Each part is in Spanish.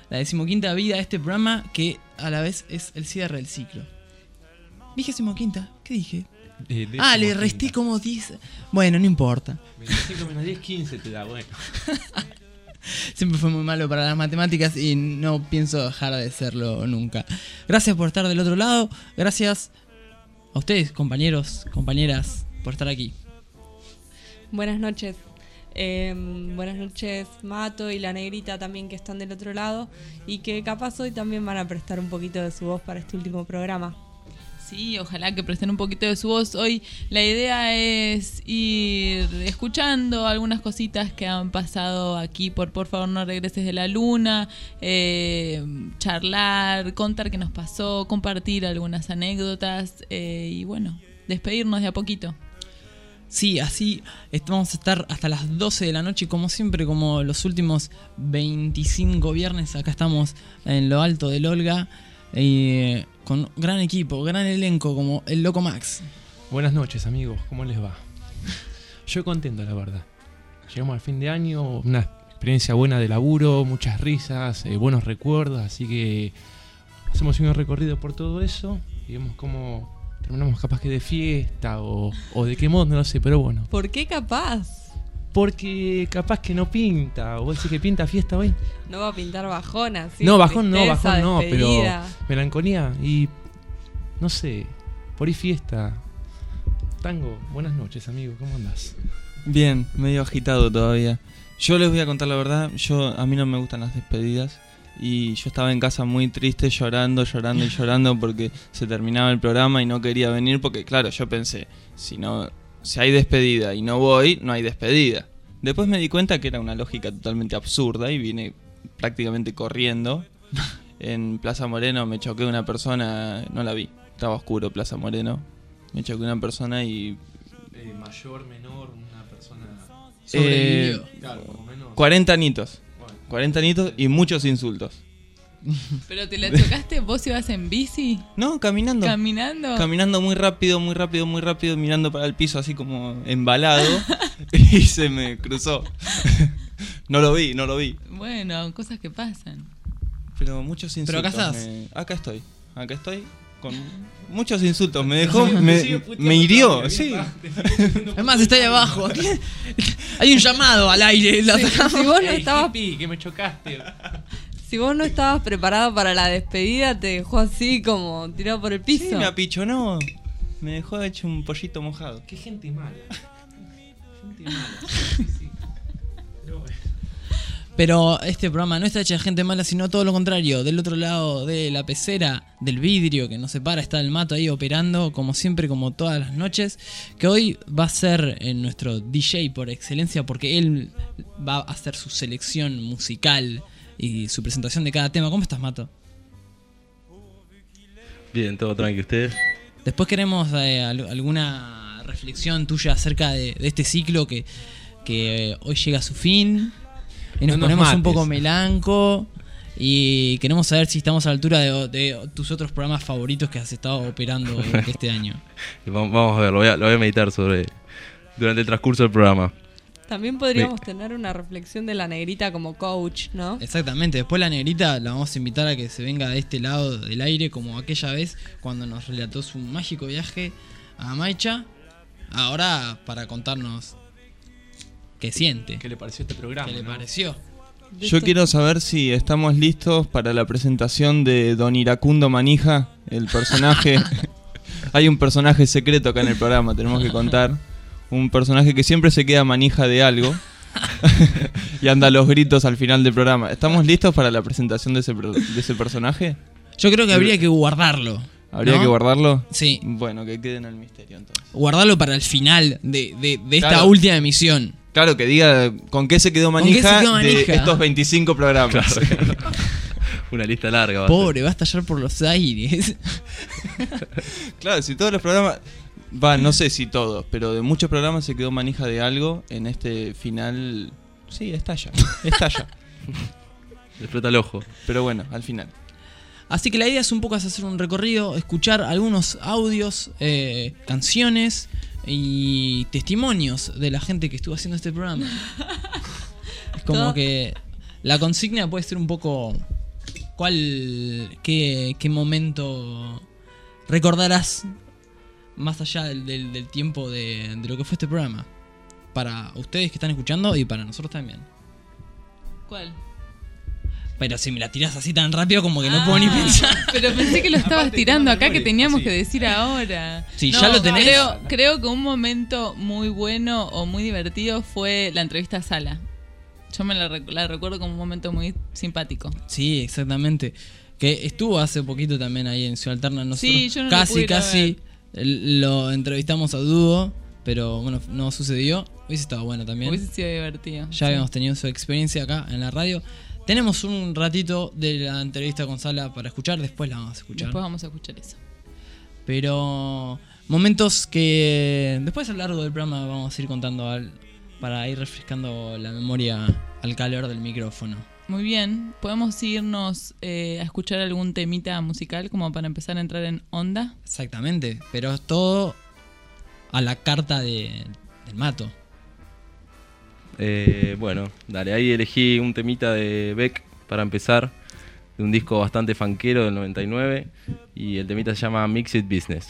la 15ª vida de este programa, que a la vez es el cierre del ciclo. ¿Dije 15ª? ¿Qué dije? Le resté como 10. Bueno, no importa. 25 menos 10, 15 te da, bueno. Siempre fue muy malo para las matemáticas y no pienso dejar de serlo nunca. Gracias por estar del otro lado. Gracias a ustedes, compañeros, compañeras, por estar aquí. Buenas noches. Buenas noches, Mato y la Negrita también, que están del otro lado y que capaz hoy también van a prestar un poquito de su voz para este último programa. Sí, ojalá que presten un poquito de su voz. Hoy la idea es ir escuchando algunas cositas que han pasado aquí por favor no regreses de la luna, charlar, contar qué nos pasó, compartir algunas anécdotas y bueno, despedirnos de a poquito. Sí, así vamos a estar hasta las 12 de la noche, como siempre, como los últimos 25 viernes. Acá estamos en lo alto del Olga, con gran equipo, gran elenco, como el Loco Max. Buenas noches, amigos, ¿cómo les va? Yo contento, la verdad. Llegamos al fin de año, una experiencia buena de laburo, muchas risas, buenos recuerdos, así que hacemos un recorrido por todo eso y vemos cómo terminamos capaz que de fiesta o de qué modo, no lo sé, pero bueno. ¿Por qué capaz? Porque capaz que no pinta, o vos decís que pinta fiesta hoy. No va a pintar bajona, ¿sí? No, bajón Tristeza, no, despedida. pero melancolía y no sé, por ahí fiesta. Tango, buenas noches, amigo, ¿cómo andás? Bien, medio agitado todavía. Yo les voy a contar la verdad, a mí no me gustan las despedidas. Y yo estaba en casa muy triste, llorando porque se terminaba el programa y no quería venir porque, claro, yo pensé, si hay despedida y no voy, no hay despedida. Después me di cuenta que era una lógica totalmente absurda y vine prácticamente corriendo. En Plaza Moreno me choqué una persona, no la vi, estaba oscuro Plaza Moreno. Me choqué una persona y... mayor, menor, una persona... Sobrevivió. Claro, más o menos. 40 añitos. 40 añitos y muchos insultos. ¿Pero te la chocaste? ¿Vos ibas en bici? No, caminando. ¿Caminando? Caminando muy rápido, mirando para el piso así como embalado. Y se me cruzó. No lo vi. Bueno, cosas que pasan. Pero muchos insultos. ¿Pero acá estás? Acá estoy. Con muchos insultos. Me dejó, me hirió. Sí. Además está ahí abajo. Hay un llamado al aire. Lo Si sacamos. vos no estabas, que me chocaste. si vos no estabas preparado para la despedida, te dejó así como tirado por el piso. Sí, me apichonó. Me dejó hecho un pollito mojado. Qué gente mala. Sí. Pero bueno. Pero este programa no está hecho de gente mala, sino todo lo contrario. Del otro lado de la pecera, del vidrio que nos separa, está el Mato ahí operando, como siempre, como todas las noches. Que hoy va a ser nuestro DJ por excelencia, porque él va a hacer su selección musical y su presentación de cada tema. ¿Cómo estás, Mato? Bien, todo tranqui, ¿ustedes? Después queremos alguna reflexión tuya acerca de este ciclo que hoy llega a su fin. Y nos ponemos un poco melanco. Y queremos saber si estamos a la altura de tus otros programas favoritos que has estado operando durante este año. Vamos a ver, lo voy a meditar durante el transcurso del programa. También podríamos tener una reflexión de la Negrita como coach, ¿no? Exactamente, después la Negrita la vamos a invitar a que se venga de este lado del aire, como aquella vez cuando nos relató su mágico viaje a Maicha. Ahora para contarnos qué siente, ¿Qué le pareció este programa? qué le pareció. Yo quiero saber si estamos listos para la presentación de Don Iracundo Manija, el personaje. Hay un personaje secreto acá en el programa, tenemos que contar. Un personaje que siempre se queda manija de algo y anda a los gritos al final del programa. ¿Estamos listos para la presentación de ese personaje? Yo creo que habría que guardarlo. ¿Habría ¿no? que guardarlo? Sí. Bueno, que quede en el misterio entonces. Guardarlo para el final de esta Claro. última emisión. Claro, que diga con qué se quedó manija, qué se quedó manija? de estos 25 programas. Claro. Una lista larga. Pobre, va a estallar por los aires. Claro, si todos los programas... no sé si todos, pero de muchos programas se quedó manija de algo. En este final... Sí, estalla. Le explota el ojo. Pero bueno, al final. Así que la idea es un poco hacer un recorrido, escuchar algunos audios, canciones y testimonios de la gente que estuvo haciendo este programa. Es como Todo. que la consigna puede ser un poco ¿Qué momento recordarás más allá del tiempo de lo que fue este programa? Para ustedes que están escuchando y para nosotros también. ¿Cuál? Pero si me la tirás así tan rápido como que no puedo ni pensar. Pero pensé que lo estabas Aparte, tirando no, acá, no, que teníamos sí. que decir ahora. Sí, ya lo tenés. Creo que un momento muy bueno o muy divertido fue la entrevista a Sala. Yo me la recuerdo como un momento muy simpático. Sí, exactamente. Que estuvo hace poquito también ahí en Ciudad Alterna. Nosotros Sí, yo no lo pude ir a casi lo entrevistamos a dúo, pero bueno, no sucedió. Hubiese estado bueno también. Hubiese sido divertido. Ya Sí. habíamos tenido su experiencia acá en la radio. Tenemos un ratito de la entrevista con Sala para escuchar, después la vamos a escuchar. Después vamos a escuchar eso. Pero momentos que después a lo largo del programa vamos a ir contando para ir refrescando la memoria al calor del micrófono. Muy bien, podemos irnos a escuchar algún temita musical como para empezar a entrar en onda. Exactamente, pero es todo a la carta del Mato. Bueno, dale, ahí elegí un temita de Beck para empezar, de un disco bastante funkero del 99, y el temita se llama Mixed Business.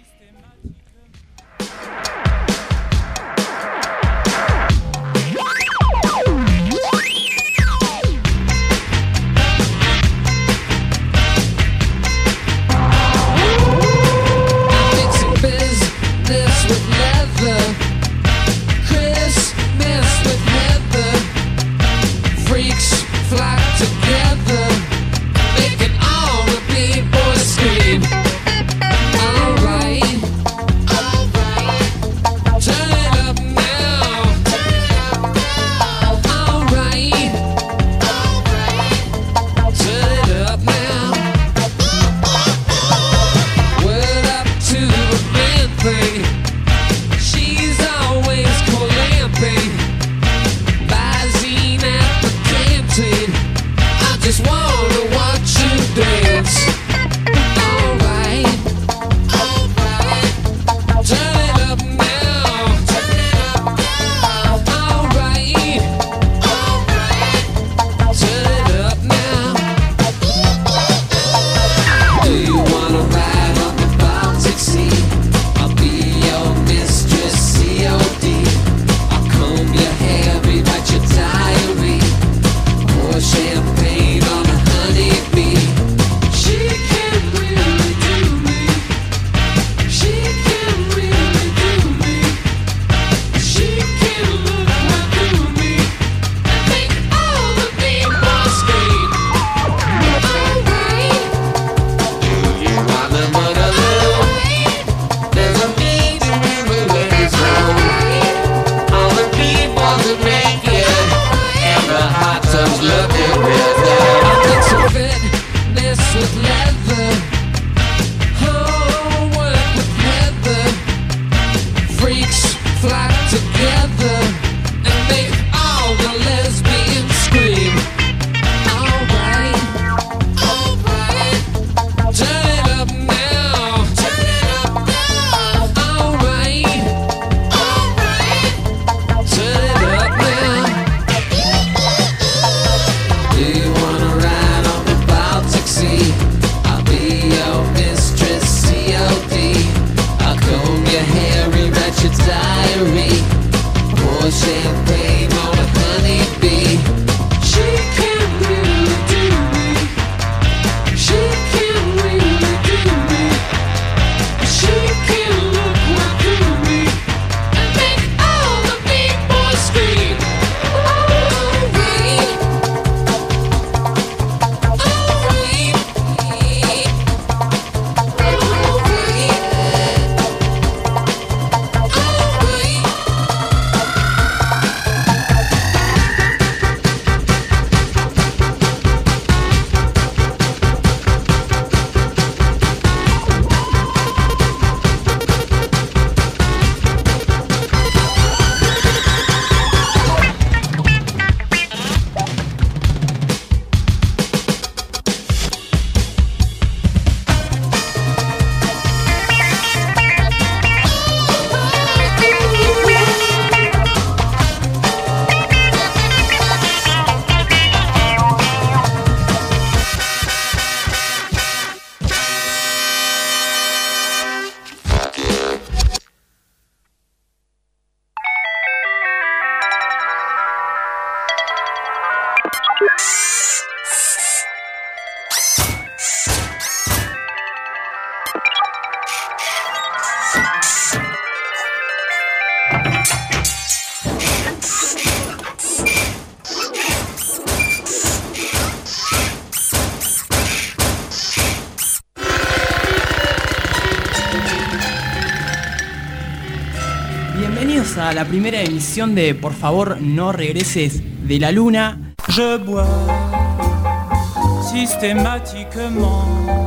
Mixing business with leather, Christmas with heather. Freaks flock together, making all the people scream. Alright, turn it up now. Alright, turn it up now. Word up to the man thing. She's always clamping. Visine at the canteen. I just wanna watch you dance. Alright, turn it up now. Alright, turn it up now. Do you wanna ride on the Baltic Sea? I'll be your mistress, COD. I'll comb your hair, rewrite your diary. Pour champagne on a honeybee. She a la primera emisión de Por favor no regreses de la luna. Je bois systématiquement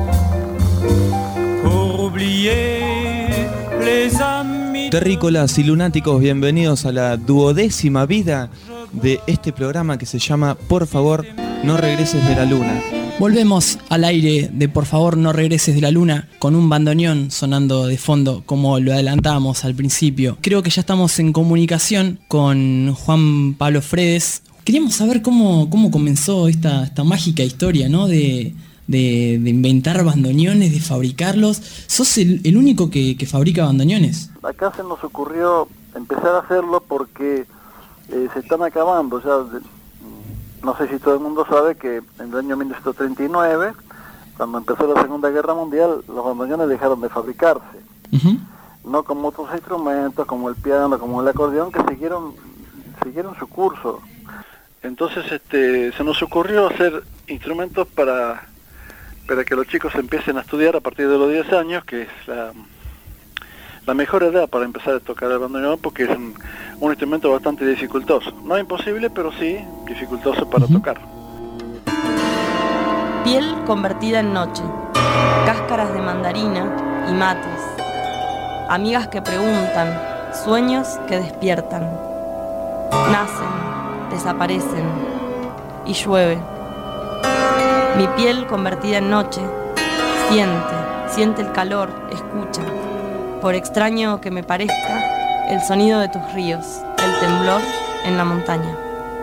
pour oublier les amis. Terrícolas y lunáticos, bienvenidos a la 12ª vida de este programa que se llama Por favor no regreses de la luna. Volvemos al aire de Por favor no regreses de la luna con un bandoneón sonando de fondo como lo adelantábamos al principio. Creo que ya estamos en comunicación con Juan Pablo Fredes. Queríamos saber cómo comenzó esta mágica historia, ¿no? De inventar bandoneones, de fabricarlos. ¿Sos el único que fabrica bandoneones? Acá se nos ocurrió empezar a hacerlo porque se están acabando ya. No sé si todo el mundo sabe que en el año 1939, cuando empezó la Segunda Guerra Mundial, los bandoneones dejaron de fabricarse. Uh-huh. No como otros instrumentos, como el piano, como el acordeón, que siguieron su curso. Entonces se nos ocurrió hacer instrumentos para que los chicos empiecen a estudiar a partir de los 10 años, que es la mejor edad para empezar a tocar el bandoneón, porque es un instrumento bastante dificultoso. No imposible, pero sí dificultoso para tocar. Piel convertida en noche, cáscaras de mandarina y mates, amigas que preguntan, sueños que despiertan, nacen, desaparecen y llueve. Mi piel convertida en noche, siente el calor, escucha. Por extraño que me parezca, el sonido de tus ríos, el temblor en la montaña.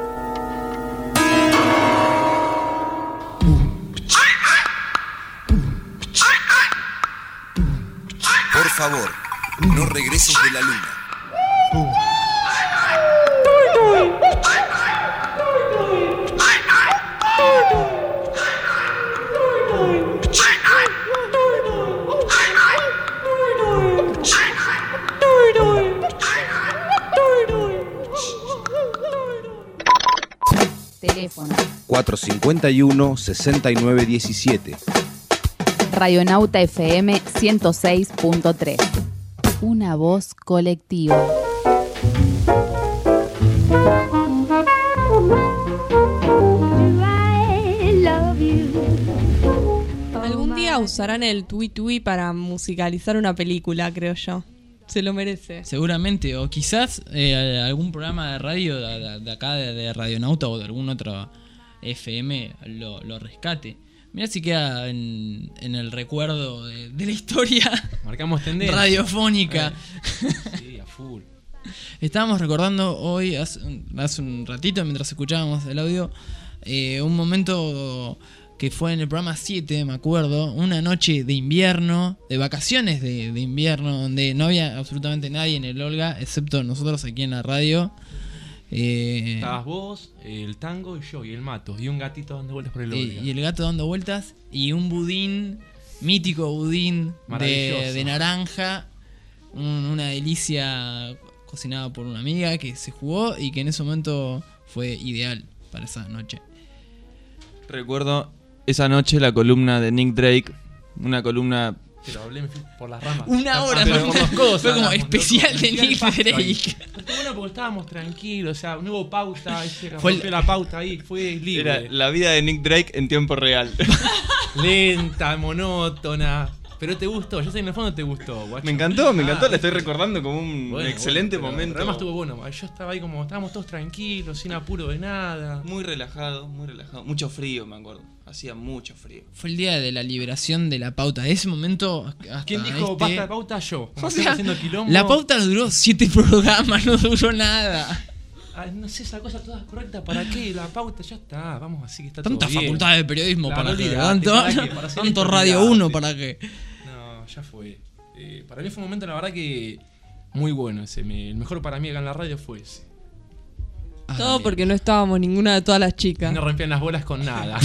Por favor, no regreses de la luna. Teléfono 451-6917. Radionauta FM 106.3. Una voz colectiva. Algún día usarán el tui para musicalizar una película, creo yo. Se lo merece. Seguramente, o quizás algún programa de radio de acá, de Radionauta o de algún otro FM lo rescate. Mirá si queda en el recuerdo de la historia. Marcamos tendencia radiofónica. Sí, a full. Estábamos recordando hoy, hace un ratito, mientras escuchábamos el audio, un momento que fue en el programa 7, me acuerdo, una noche de invierno, de vacaciones de invierno, donde no había absolutamente nadie en el Olga, excepto nosotros aquí en la radio. Estabas vos, el Tango y yo, y el Mato, y un gatito dando vueltas por el Olga. Y el gato dando vueltas, y un budín, mítico budín de naranja, una delicia cocinada por una amiga que se jugó y que en ese momento fue ideal para esa noche. Recuerdo esa noche la columna de Nick Drake, una columna... Pero hablé por las ramas. Una hora, pero por las cosas. Fue como especial de Nick Drake. Estuvo bueno porque estábamos tranquilos, o sea, no hubo pauta, rompió la pauta ahí, fue libre. Era la vida de Nick Drake en tiempo real. Lenta, monótona. Pero te gustó, yo sé que en el fondo te gustó, guacho. Me encantó, la estoy recordando como un excelente momento. Además estuvo bueno, yo estaba ahí como, estábamos todos tranquilos, sin apuro de nada. Muy relajado. Mucho frío, me acuerdo. Hacía mucho frío. Fue el día de la liberación de la pauta. De ese momento hasta ¿quién dijo basta de pauta? Yo. O sea, la pauta duró 7 programas, no duró nada. No sé, esa cosa toda correcta, ¿para qué? La pauta ya está, vamos así que está Tanta todo bien. Tanta facultad de periodismo, claro, ¿para qué? Tanto Radio 1, ¿para qué? No, ya fue. Para mí fue un momento, la verdad, que muy bueno ese. El mejor para mí acá en la radio fue ese. Todo porque no estábamos ninguna de todas las chicas. No rompían las bolas con nada.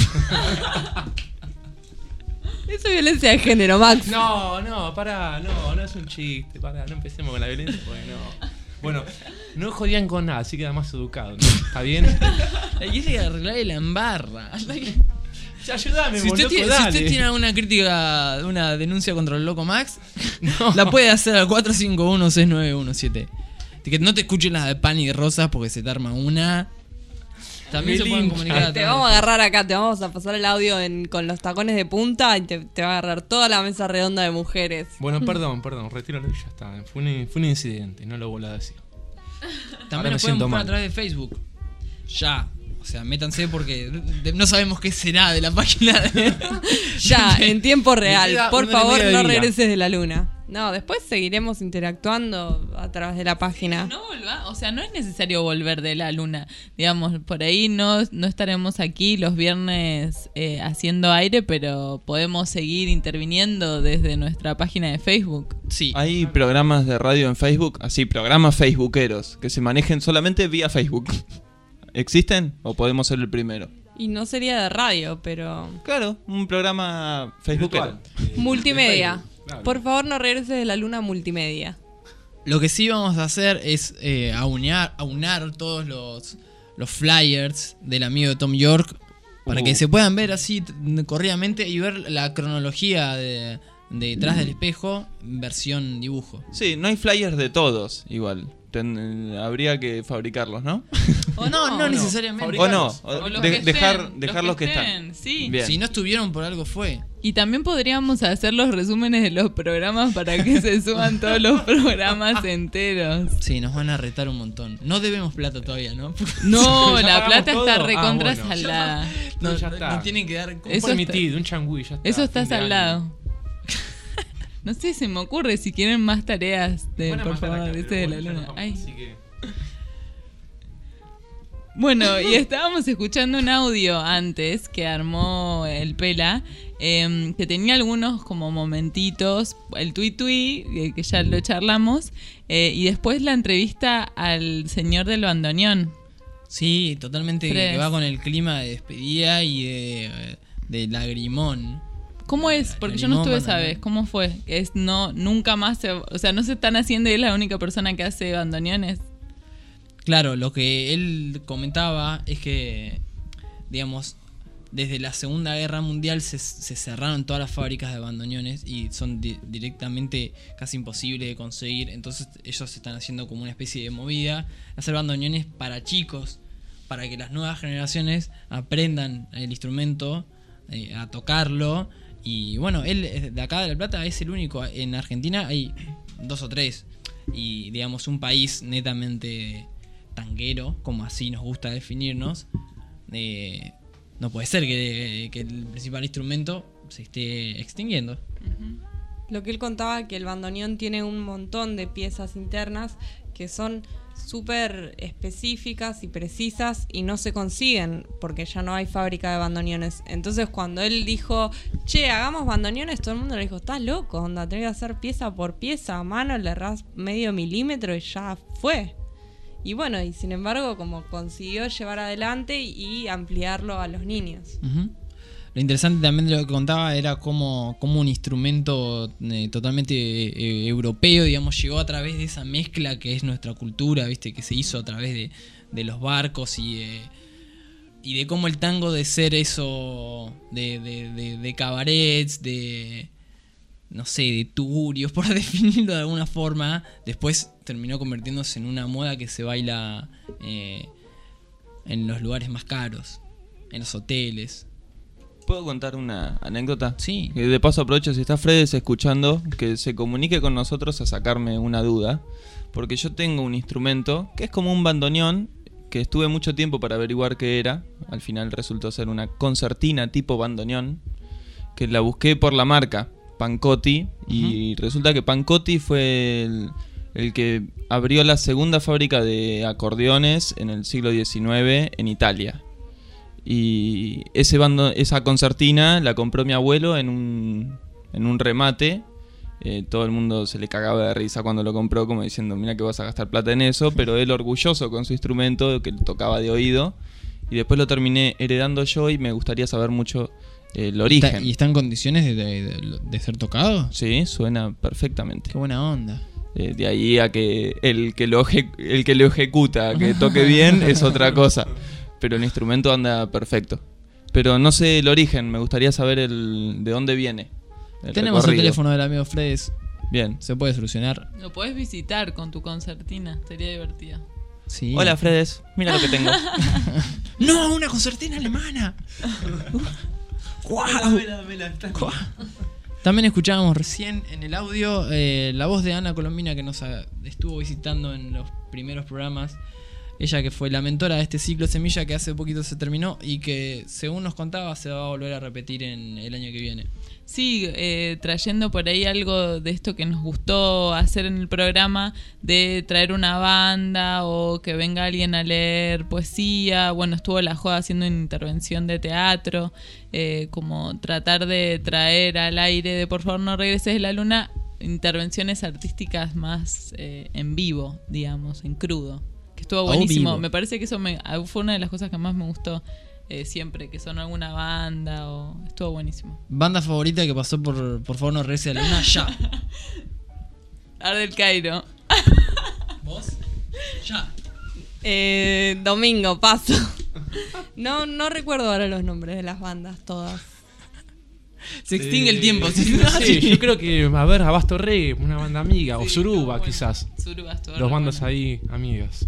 Eso es violencia de género, Max. No, pará, no es un chiste, pará, no empecemos con la violencia porque no. Bueno, no jodían con nada, así queda más educado, ¿no? ¿Está bien? Hay que arreglar la embarra. Ayúdame, si usted tiene alguna crítica, una denuncia contra el loco Max, la puede hacer al 451-6917. Que no te escuchen las de Pan y Rosas porque se te arma una. También se pueden comunicar. Te vamos a agarrar acá, te vamos a pasar el audio con los tacones de punta y te va a agarrar toda la mesa redonda de mujeres. Bueno, perdón, retíralo y ya está. Fue un incidente, no lo vuelvo a decir. También nos pueden buscar a través de Facebook. Ya. O sea, métanse porque no sabemos qué será de la página de... Ya, en tiempo real. Por favor, no día. regreses de la luna. No, después seguiremos interactuando a través de la página. No o sea, no es necesario volver de la luna. Digamos, por ahí no estaremos aquí los viernes haciendo aire, pero podemos seguir interviniendo desde nuestra página de Facebook. Sí. Hay programas de radio en Facebook, así, programas facebookeros, que se manejen solamente vía Facebook. ¿Existen? ¿O podemos ser el primero? Y no sería de radio, pero... Claro, un programa facebookero. Multimedia. Claro. Por favor, no regreses de la luna multimedia. Lo que sí vamos a hacer es aunar todos los flyers del amigo de Tom York para que se puedan ver así corridamente y ver la cronología de detrás del espejo versión dibujo. Sí, no hay flyers de todos igual. Habría que fabricarlos, ¿no? O no necesariamente. O no, O los dejar los que están. Sí. Bien. Si no estuvieron por algo fue. Y también podríamos hacer los resúmenes de los programas para que se suban todos los programas enteros. Sí, nos van a retar un montón. No debemos plata todavía, ¿no? No, Ya la pagamos plata todo. está recontra Bueno. saldada. No, ya está. nos tienen que dar... Un Eso permitido, un changüí, ya está. Eso está fin de año. saldado. No sé, se me ocurre si quieren más tareas de, Van a por matar favor, acá, este pero de la bueno, ya luna. nos vamos, Ay. así que- Bueno, y estábamos escuchando un audio antes que armó el Pela, que tenía algunos como momentitos, el tui que ya lo charlamos, y después la entrevista al señor del bandoneón. Sí, totalmente Fres. que va con el clima de despedida y de lagrimón. ¿Cómo es? Porque yo no estuve esa vez. ¿Cómo fue? Nunca más o sea, no se están haciendo y es la única persona que hace bandoneones. Claro, lo que él comentaba es que, digamos, desde la Segunda Guerra Mundial se cerraron todas las fábricas de bandoneones y son directamente casi imposibles de conseguir. Entonces ellos están haciendo como una especie de movida, hacer bandoneones para chicos, para que las nuevas generaciones aprendan el instrumento, a tocarlo. Y bueno, él de acá de La Plata es el único. En Argentina hay 2 o 3. Y digamos, un país netamente tanguero, como así nos gusta definirnos, no puede ser que el principal instrumento se esté extinguiendo. Lo que él contaba, que el bandoneón tiene un montón de piezas internas que son súper específicas y precisas y no se consiguen porque ya no hay fábrica de bandoneones. Entonces cuando él dijo, che, hagamos bandoneones, todo el mundo le dijo, estás loco, onda, tenés que hacer pieza por pieza a mano, le errás medio milímetro y ya fue. Y bueno, y sin embargo como consiguió llevar adelante y ampliarlo a los niños. Uh-huh. Lo interesante también de lo que contaba era cómo un instrumento totalmente europeo, digamos, llegó a través de esa mezcla que es nuestra cultura, ¿viste? Que se hizo a través de los barcos y de cómo el tango, de ser eso de cabarets, de no sé, de tugurios, por definirlo de alguna forma, después terminó convirtiéndose en una moda que se baila en los lugares más caros, en los hoteles. ¿Puedo contar una anécdota? Sí. Que de paso aprovecho, si está Fredes escuchando, que se comunique con nosotros a sacarme una duda. Porque yo tengo un instrumento que es como un bandoneón, que estuve mucho tiempo para averiguar qué era. Al final resultó ser una concertina tipo bandoneón, que la busqué por la marca Pancotti. Y resulta que Pancotti fue el que abrió la segunda fábrica de acordeones en el siglo XIX en Italia. Y esa concertina la compró mi abuelo en un remate. Todo el mundo se le cagaba de risa cuando lo compró, como diciendo, mira que vas a gastar plata en eso. Pero él orgulloso con su instrumento, que tocaba de oído. Y después lo terminé heredando yo y me gustaría saber mucho el origen. ¿Y está en condiciones de ser tocado? Sí, suena perfectamente. Qué buena onda. De ahí a que el que lo ejecuta, que toque bien, es otra cosa. Pero el instrumento anda perfecto. Pero no sé el origen, me gustaría saber de dónde viene. Tenemos recorrido. el teléfono del amigo Fredes. Bien. Se puede solucionar. Lo podés visitar con tu concertina, sería divertido. Sí. Hola, Fredes. Mira lo que tengo. ¡No! ¡Una concertina alemana! ¡Guau! ¡Guau! También escuchábamos recién en el audio la voz de Ana Colombina, que nos estuvo visitando en los primeros programas. Ella que fue la mentora de este ciclo Semilla, que hace poquito se terminó y que, según nos contaba, se va a volver a repetir en el año que viene. Sí, trayendo por ahí algo de esto que nos gustó hacer en el programa, de traer una banda o que venga alguien a leer poesía. Bueno, estuvo La Joda haciendo una intervención de teatro, como tratar de traer al aire de Por favor no regreses de la luna intervenciones artísticas más en vivo, digamos, en crudo. Que estuvo buenísimo. Me parece que eso fue una de las cosas que más me gustó. Siempre que son alguna banda o estuvo buenísimo. Banda favorita que pasó por favor no regrese a la luna. Ya. Ardel Cairo. ¿Vos? Ya. Domingo, paso. No recuerdo ahora los nombres de las bandas todas. Se extingue el tiempo. Sí, yo creo que a ver, Abasto Reggae, una banda amiga, Sí, o Suruba bueno. quizás. Suruba estuvo Dos bandas bueno. ahí amigas.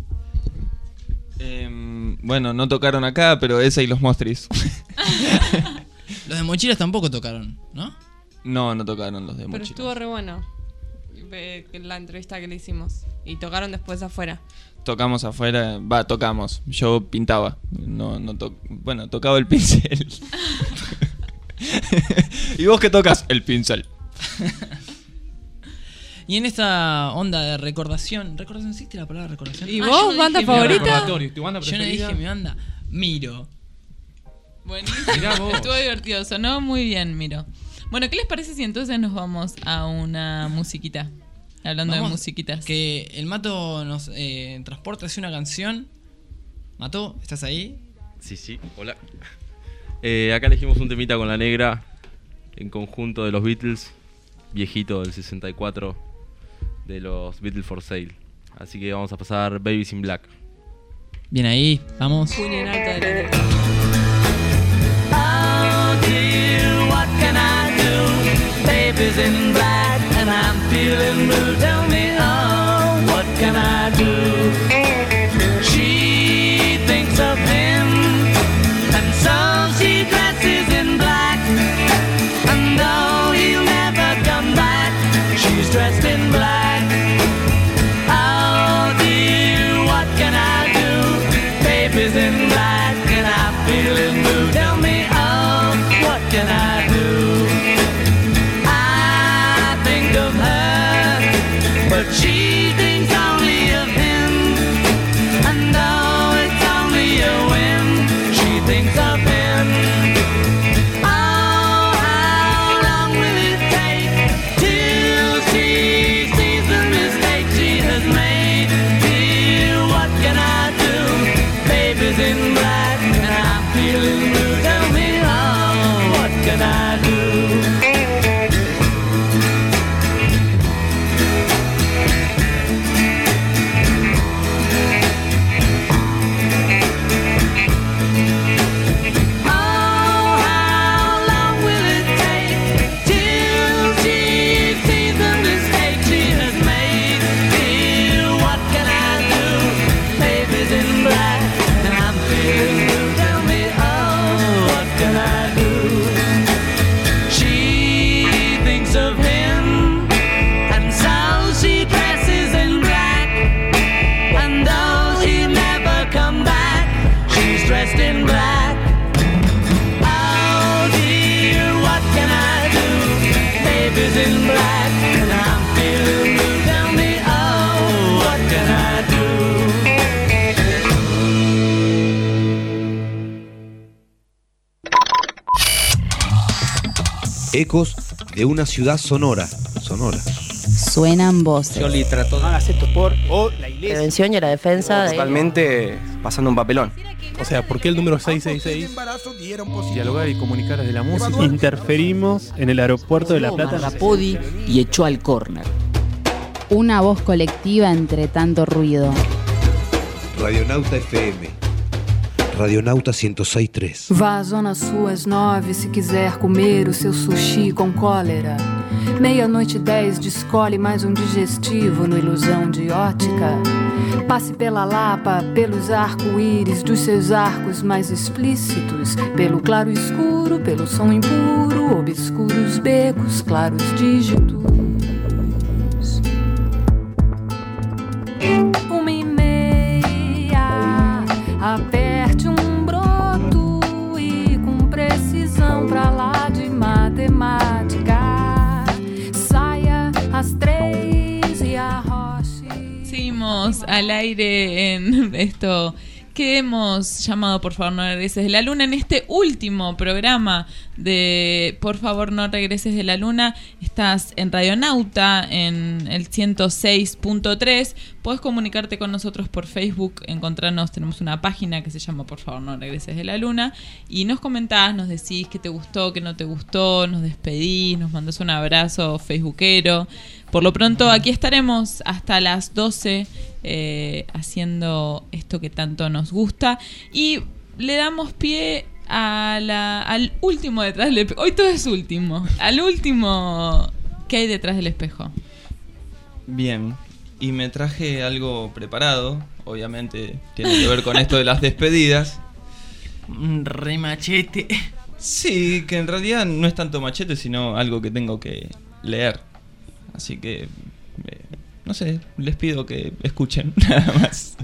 Bueno, no tocaron acá, pero esa y los Mostris. Los de Mochilas tampoco tocaron, ¿no? No tocaron los de Pero Mochilas. estuvo re bueno la entrevista que le hicimos. Y tocaron después afuera. Tocamos afuera, tocamos. Yo pintaba. Bueno, tocaba el pincel. ¿Y vos qué tocas? El pincel. Y en esta onda de recordación, ¿existe la palabra recordación? ¿Y yo vos, no banda dije mi favorita? Recordatorio, ¿tu banda Yo no preferida? dije mi banda. Miro. Buenísimo. Mirá vos. Estuvo divertido, sonó muy bien, Miro. Bueno, ¿qué les parece si entonces nos vamos a una musiquita? Hablando Vamos, de musiquitas. Que el Mato nos transporta hacia una canción. Mato, ¿estás ahí? Sí, hola. Acá elegimos un temita con La Negra en conjunto de los Beatles, viejito del 64, de los Beatles for Sale. Así que vamos a pasar Babies in Black. Bien ahí, vamos. Puño en alto de la negra. Oh dear, what can I do? Baby's in black and I'm feeling blue. Tell me, oh, what can I do? She thinks of him and so she dresses in black. And though he'll never come back, she's dressed in black. Oh dear, what can I do? Baby's in black and I'm feeling blue. Tell me, oh, what can I do? I think of her, but she thinks only of him. And though it's only a whim, she thinks of him. Oh, how long will it take till she sees the mistake she has made? Dear, what can I do? Baby's in black and I'm feeling blue. Tell me, oh, what can I do? Oh, how long will it take till she sees the mistake she has made? Dear, what can I do? Baby's in black and I'm feeling blue. Tell me, oh, what can I do? She thinks of him and so she dresses in black. And though he'll never come back, she's dressed in black. Oh dear, what can I do? Baby's in black and I'm feeling blue. Tell me, oh, what can I do? Ecos de una ciudad sonora. Suenan voces. Scioli trató de hacer esto por la iglesia. Prevención y la defensa de... Totalmente pasando un papelón. O sea, ¿por qué el número 666? Dialogar y comunicar desde la música. Interferimos en el aeropuerto de La Plata. Rapodi y echó al córner. Una voz colectiva entre tanto ruido. Radionauta FM. Radionauta 106.3. Vá à Zona Sul às 9 se quiser comer o seu sushi com cólera. Meia-noite 10, descolhe mais digestivo no Ilusão de Ótica. Passe pela Lapa, pelos arco-íris dos seus arcos mais explícitos, pelo claro escuro, pelo som impuro, obscuros becos, claros dígitos. 1:30, aperte broto e com precisão pra lá de matemática. Saia às 3 e arroche. Seguimos al aire en esto que hemos llamado Por favor no regreses de la luna, en este último programa de Por favor no regreses de la luna. Estás en Radionauta en el 106.3. Puedes comunicarte con nosotros por Facebook, encontrarnos, tenemos una página que se llama Por favor no regreses de la luna, y nos comentás, nos decís qué te gustó, qué no te gustó, nos despedís, nos mandás un abrazo facebookero. Por lo pronto aquí estaremos hasta las 12 haciendo esto que tanto nos gusta, y le damos pie al último detrás del espejo. Hoy todo es último. Al último que hay detrás del espejo. Bien, y me traje algo preparado. Obviamente tiene que ver con esto de las despedidas. Re machete. Sí, que en realidad no es tanto machete, sino algo que tengo que leer. Así que, no sé, les pido que escuchen nada más.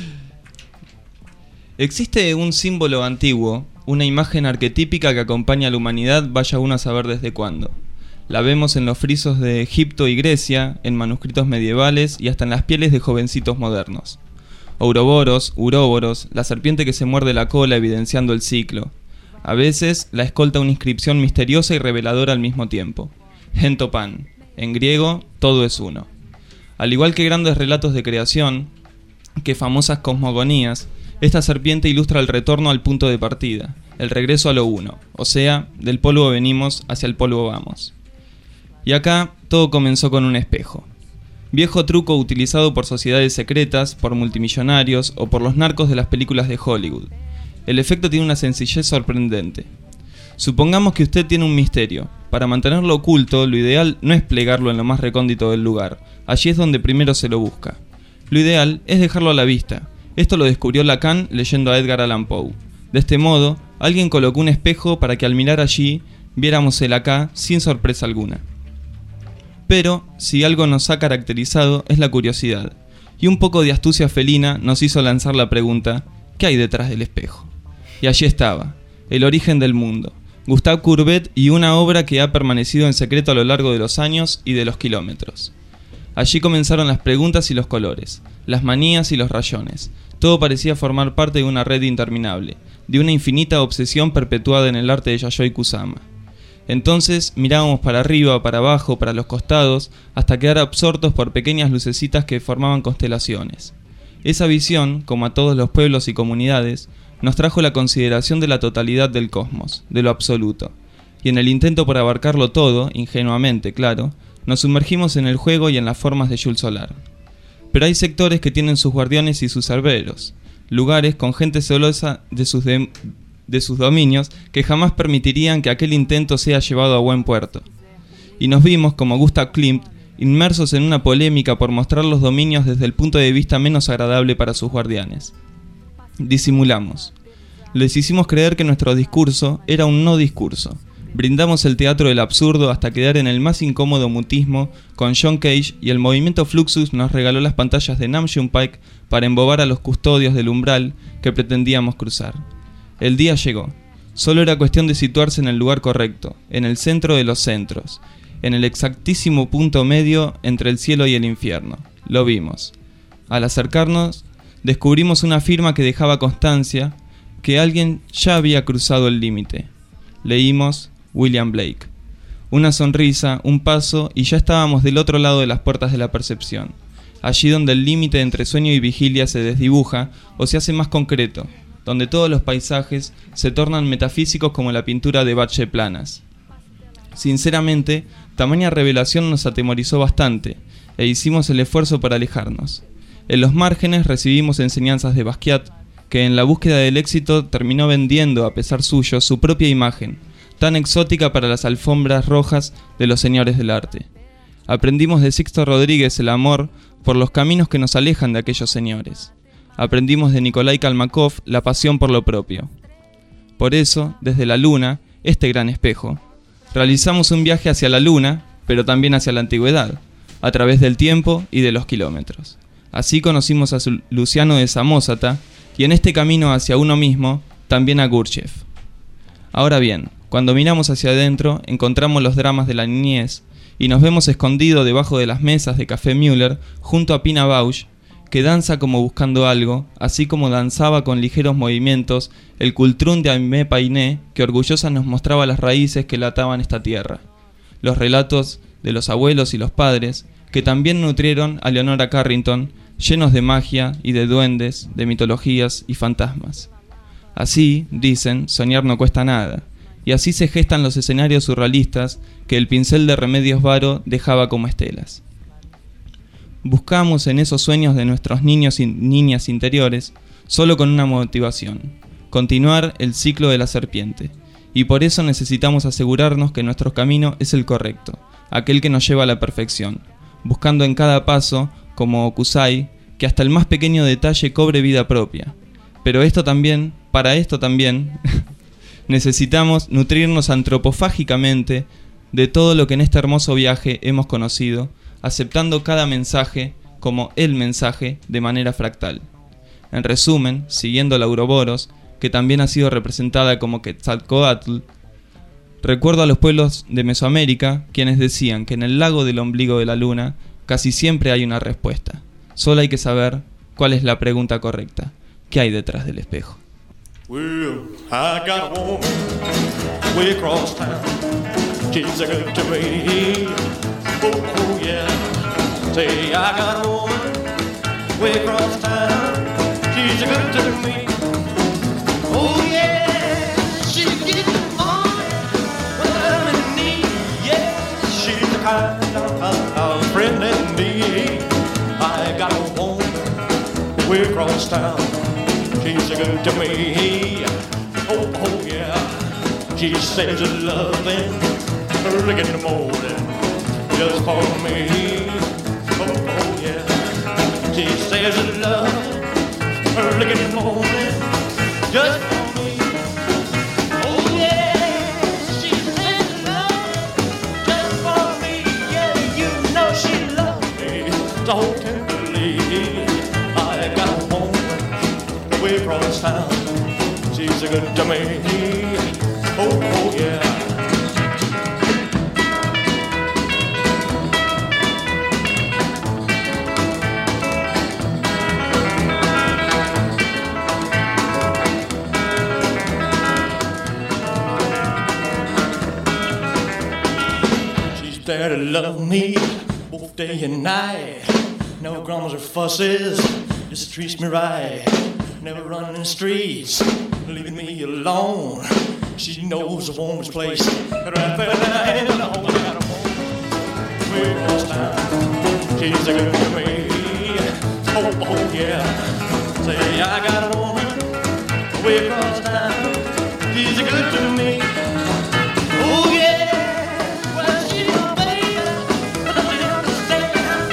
Existe un símbolo antiguo, una imagen arquetípica que acompaña a la humanidad, vaya uno a saber desde cuándo. La vemos en los frisos de Egipto y Grecia, en manuscritos medievales y hasta en las pieles de jovencitos modernos. Ouroboros, la serpiente que se muerde la cola evidenciando el ciclo. A veces la escolta una inscripción misteriosa y reveladora al mismo tiempo. Gentopan. En griego, todo es uno. Al igual que grandes relatos de creación, que famosas cosmogonías, esta serpiente ilustra el retorno al punto de partida, el regreso a lo uno, o sea, del polvo venimos, hacia el polvo vamos. Y acá todo comenzó con un espejo. Viejo truco utilizado por sociedades secretas, por multimillonarios o por los narcos de las películas de Hollywood. El efecto tiene una sencillez sorprendente. Supongamos que usted tiene un misterio. Para mantenerlo oculto, lo ideal no es plegarlo en lo más recóndito del lugar. Allí es donde primero se lo busca. Lo ideal es dejarlo a la vista. Esto lo descubrió Lacan leyendo a Edgar Allan Poe. De este modo, alguien colocó un espejo para que al mirar allí, viéramos el acá sin sorpresa alguna. Pero, si algo nos ha caracterizado es la curiosidad. Y un poco de astucia felina nos hizo lanzar la pregunta, ¿qué hay detrás del espejo? Y allí estaba, el origen del mundo. Gustave Courbet y una obra que ha permanecido en secreto a lo largo de los años y de los kilómetros. Allí comenzaron las preguntas y los colores, las manías y los rayones. Todo parecía formar parte de una red interminable, de una infinita obsesión perpetuada en el arte de Yayoi Kusama. Entonces mirábamos para arriba, para abajo, para los costados, hasta quedar absortos por pequeñas lucecitas que formaban constelaciones. Esa visión, como a todos los pueblos y comunidades, nos trajo la consideración de la totalidad del cosmos, de lo absoluto. Y en el intento por abarcarlo todo, ingenuamente, claro, nos sumergimos en el juego y en las formas de Jules Solar. Pero hay sectores que tienen sus guardianes y sus cerberos, lugares con gente celosa de sus dominios que jamás permitirían que aquel intento sea llevado a buen puerto. Y nos vimos, como Gustav Klimt, inmersos en una polémica por mostrar los dominios desde el punto de vista menos agradable para sus guardianes. Disimulamos. Les hicimos creer que nuestro discurso era un no discurso. Brindamos el teatro del absurdo hasta quedar en el más incómodo mutismo con John Cage, y el movimiento Fluxus nos regaló las pantallas de Nam June Paik para embobar a los custodios del umbral que pretendíamos cruzar. El día llegó. Solo era cuestión de situarse en el lugar correcto, en el centro de los centros, en el exactísimo punto medio entre el cielo y el infierno. Lo vimos. Al acercarnos, descubrimos una firma que dejaba constancia que alguien ya había cruzado el límite. Leímos William Blake. Una sonrisa, un paso y ya estábamos del otro lado de las puertas de la percepción. Allí donde el límite entre sueño y vigilia se desdibuja o se hace más concreto, donde todos los paisajes se tornan metafísicos como la pintura de Bache Planas. Sinceramente, tamaña revelación nos atemorizó bastante e hicimos el esfuerzo para alejarnos. En los márgenes recibimos enseñanzas de Basquiat, que en la búsqueda del éxito terminó vendiendo, a pesar suyo, su propia imagen, tan exótica para las alfombras rojas de los señores del arte. Aprendimos de Sixto Rodríguez el amor por los caminos que nos alejan de aquellos señores. Aprendimos de Nikolai Kalmakov la pasión por lo propio. Por eso, desde la luna, este gran espejo, realizamos un viaje hacia la luna, pero también hacia la antigüedad, a través del tiempo y de los kilómetros. Así conocimos a Luciano de Samosata y en este camino hacia uno mismo, también a Gurdjieff. Ahora bien, cuando miramos hacia adentro, encontramos los dramas de la niñez y nos vemos escondidos debajo de las mesas de Café Müller junto a Pina Bausch, que danza como buscando algo, así como danzaba con ligeros movimientos el cultrún de Aimé Painé, que orgullosa nos mostraba las raíces que lataban esta tierra. Los relatos de los abuelos y los padres, que también nutrieron a Leonora Carrington, llenos de magia y de duendes, de mitologías y fantasmas. Así, dicen, soñar no cuesta nada, y así se gestan los escenarios surrealistas que el pincel de Remedios Varo dejaba como estelas. Buscamos en esos sueños de nuestros niños y niñas interiores solo con una motivación: continuar el ciclo de la serpiente, y por eso necesitamos asegurarnos que nuestro camino es el correcto, aquel que nos lleva a la perfección, buscando en cada paso, como Okusai, que hasta el más pequeño detalle cobre vida propia. Pero para esto también, necesitamos nutrirnos antropofágicamente de todo lo que en este hermoso viaje hemos conocido, aceptando cada mensaje como el mensaje de manera fractal. En resumen, siguiendo la Ouroboros, que también ha sido representada como Quetzalcóatl, recuerdo a los pueblos de Mesoamérica, quienes decían que en el lago del ombligo de la luna casi siempre hay una respuesta. Solo hay que saber cuál es la pregunta correcta. ¿Qué hay detrás del espejo? Well, I got a woman way across town. She's a good to me. Oh, yeah. Say, I got a woman way across town. She's a good to me. Oh, yeah. She gets on when I'm in need. Yeah, she's the kind of friend in me. I got a woman way across town. She's good to me. Oh, yeah. She says her loving early in the morning just for me. Oh, yeah. She says her love early in the morning just for me. Oh, yeah. She says her love just for me. Yeah, you know she loves me so tenderly. I got a woman way across town. She's a good to me. Oh, yeah. She's there to love me both day and night. No grumbles or fusses, just treats me right. Never running in the streets, leaving me alone. She knows a woman's place right there in the hole. I got a woman way across town. She's a good to me. Oh, yeah. Say, I got a woman way across town. She's a good to me. Oh, yeah. Well, she's my baby, but I didn't understand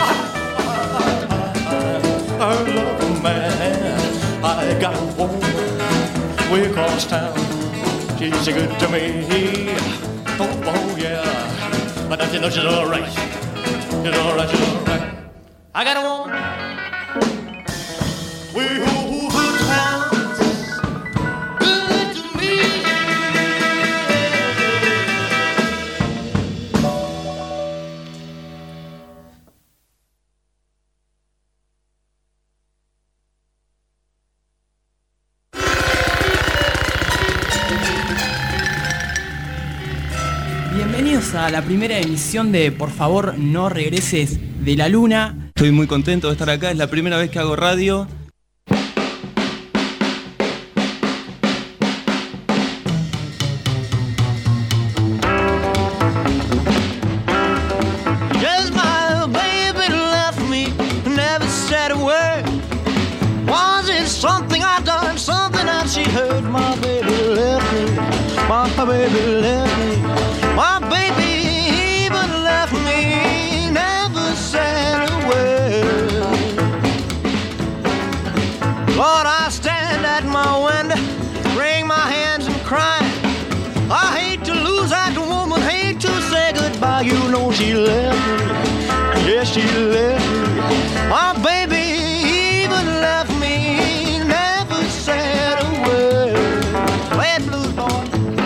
her love, man. I got a woman way across town. She's good to me. Oh, yeah. But I know she's alright. She's alright, she's alright. I got a woman way over town. Good to me. Bienvenidos a la primera emisión de Por favor no regreses de la luna. Estoy muy contento de estar acá, es la primera vez que hago radio. Yes, my baby left me, never said a word. Was it something I done, something that she heard? My baby left me, My baby left me. My baby even left me. Never said a word. Lord, I stand at my window, wring my hands and cry. I hate to lose that woman, hate to say goodbye. You know she left me, yes she left me. My baby even left me, never said a word. Play it, blues boy.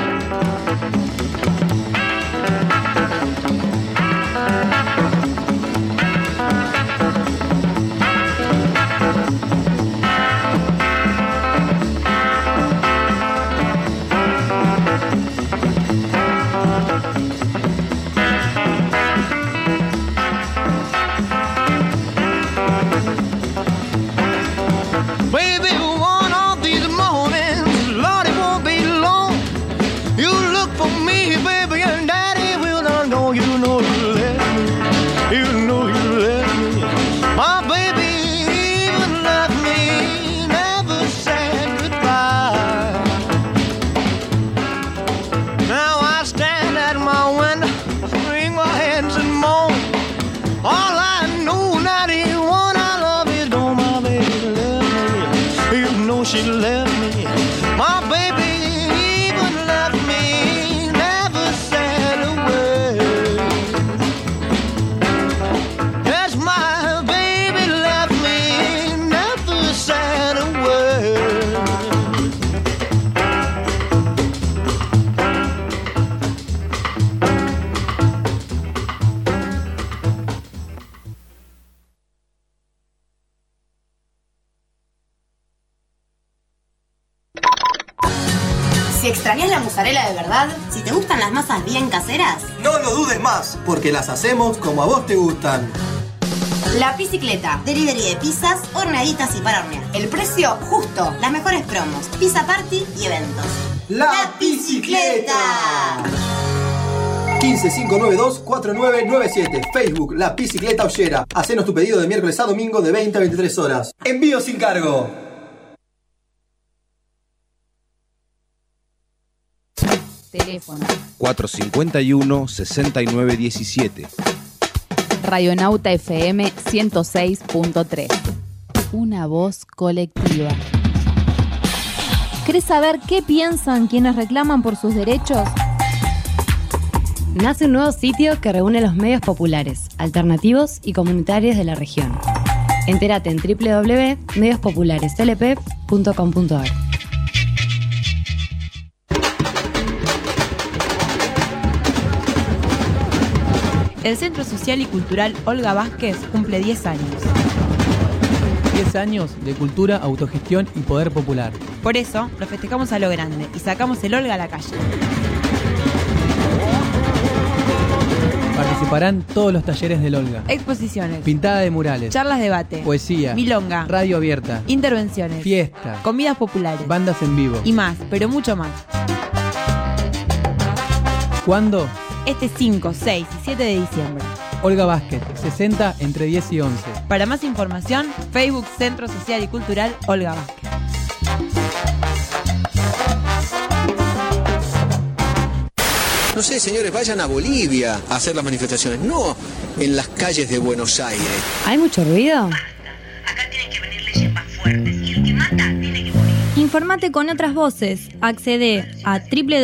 Baby, one of these mornings, Lord, it won't be long. You look for me, baby, and Daddy will not know. You know you left me. You know you left me. My baby even left me, never said goodbye. Now I stand at my window, wring my hands and moan. All I know, not even one I love is gone. My baby left me. You know she left me. My baby even left me, never said a word. Yes, my baby left me, never said a word. Si extrañas la mozzarella de verdad, si te gustan las masas bien caseras, No lo dudes más, porque las hacemos como a vos te gustan. La Piscicleta, delivery de pizzas, horneaditas y para hornear. El precio justo, las mejores promos, pizza party y eventos. ¡La Piscicleta! 15592-4997. Facebook, La Piscicleta Ollera. Hacenos tu pedido de miércoles a domingo de 20 a 23 horas. Envío sin cargo. Teléfono. 451-6917. Radionauta FM 106.3. Una voz colectiva. ¿Querés saber qué piensan quienes reclaman por sus derechos? Nace un nuevo sitio que reúne los medios populares, alternativos y comunitarios de la región. Entérate en www.mediospopulareslp.com.ar. El Centro Social y Cultural Olga Vázquez cumple 10 años. 10 años de cultura, autogestión y poder popular. Por eso, lo festejamos a lo grande y sacamos el Olga a la calle. Participarán todos los talleres del Olga. Exposiciones, Pintada de murales, charlas debate, poesía, milonga, radio abierta, intervenciones, fiesta, comidas populares, bandas en vivo y más, pero mucho más. ¿Cuándo? Este 5, 6 y 7 de diciembre. Olga Vázquez, 60 entre 10 y 11. Para más información, Facebook Centro Social y Cultural Olga Vázquez. No sé, señores, vayan a Bolivia a hacer las manifestaciones, no en las calles de Buenos Aires. ¿Hay mucho ruido? Informate con otras voces. Accede a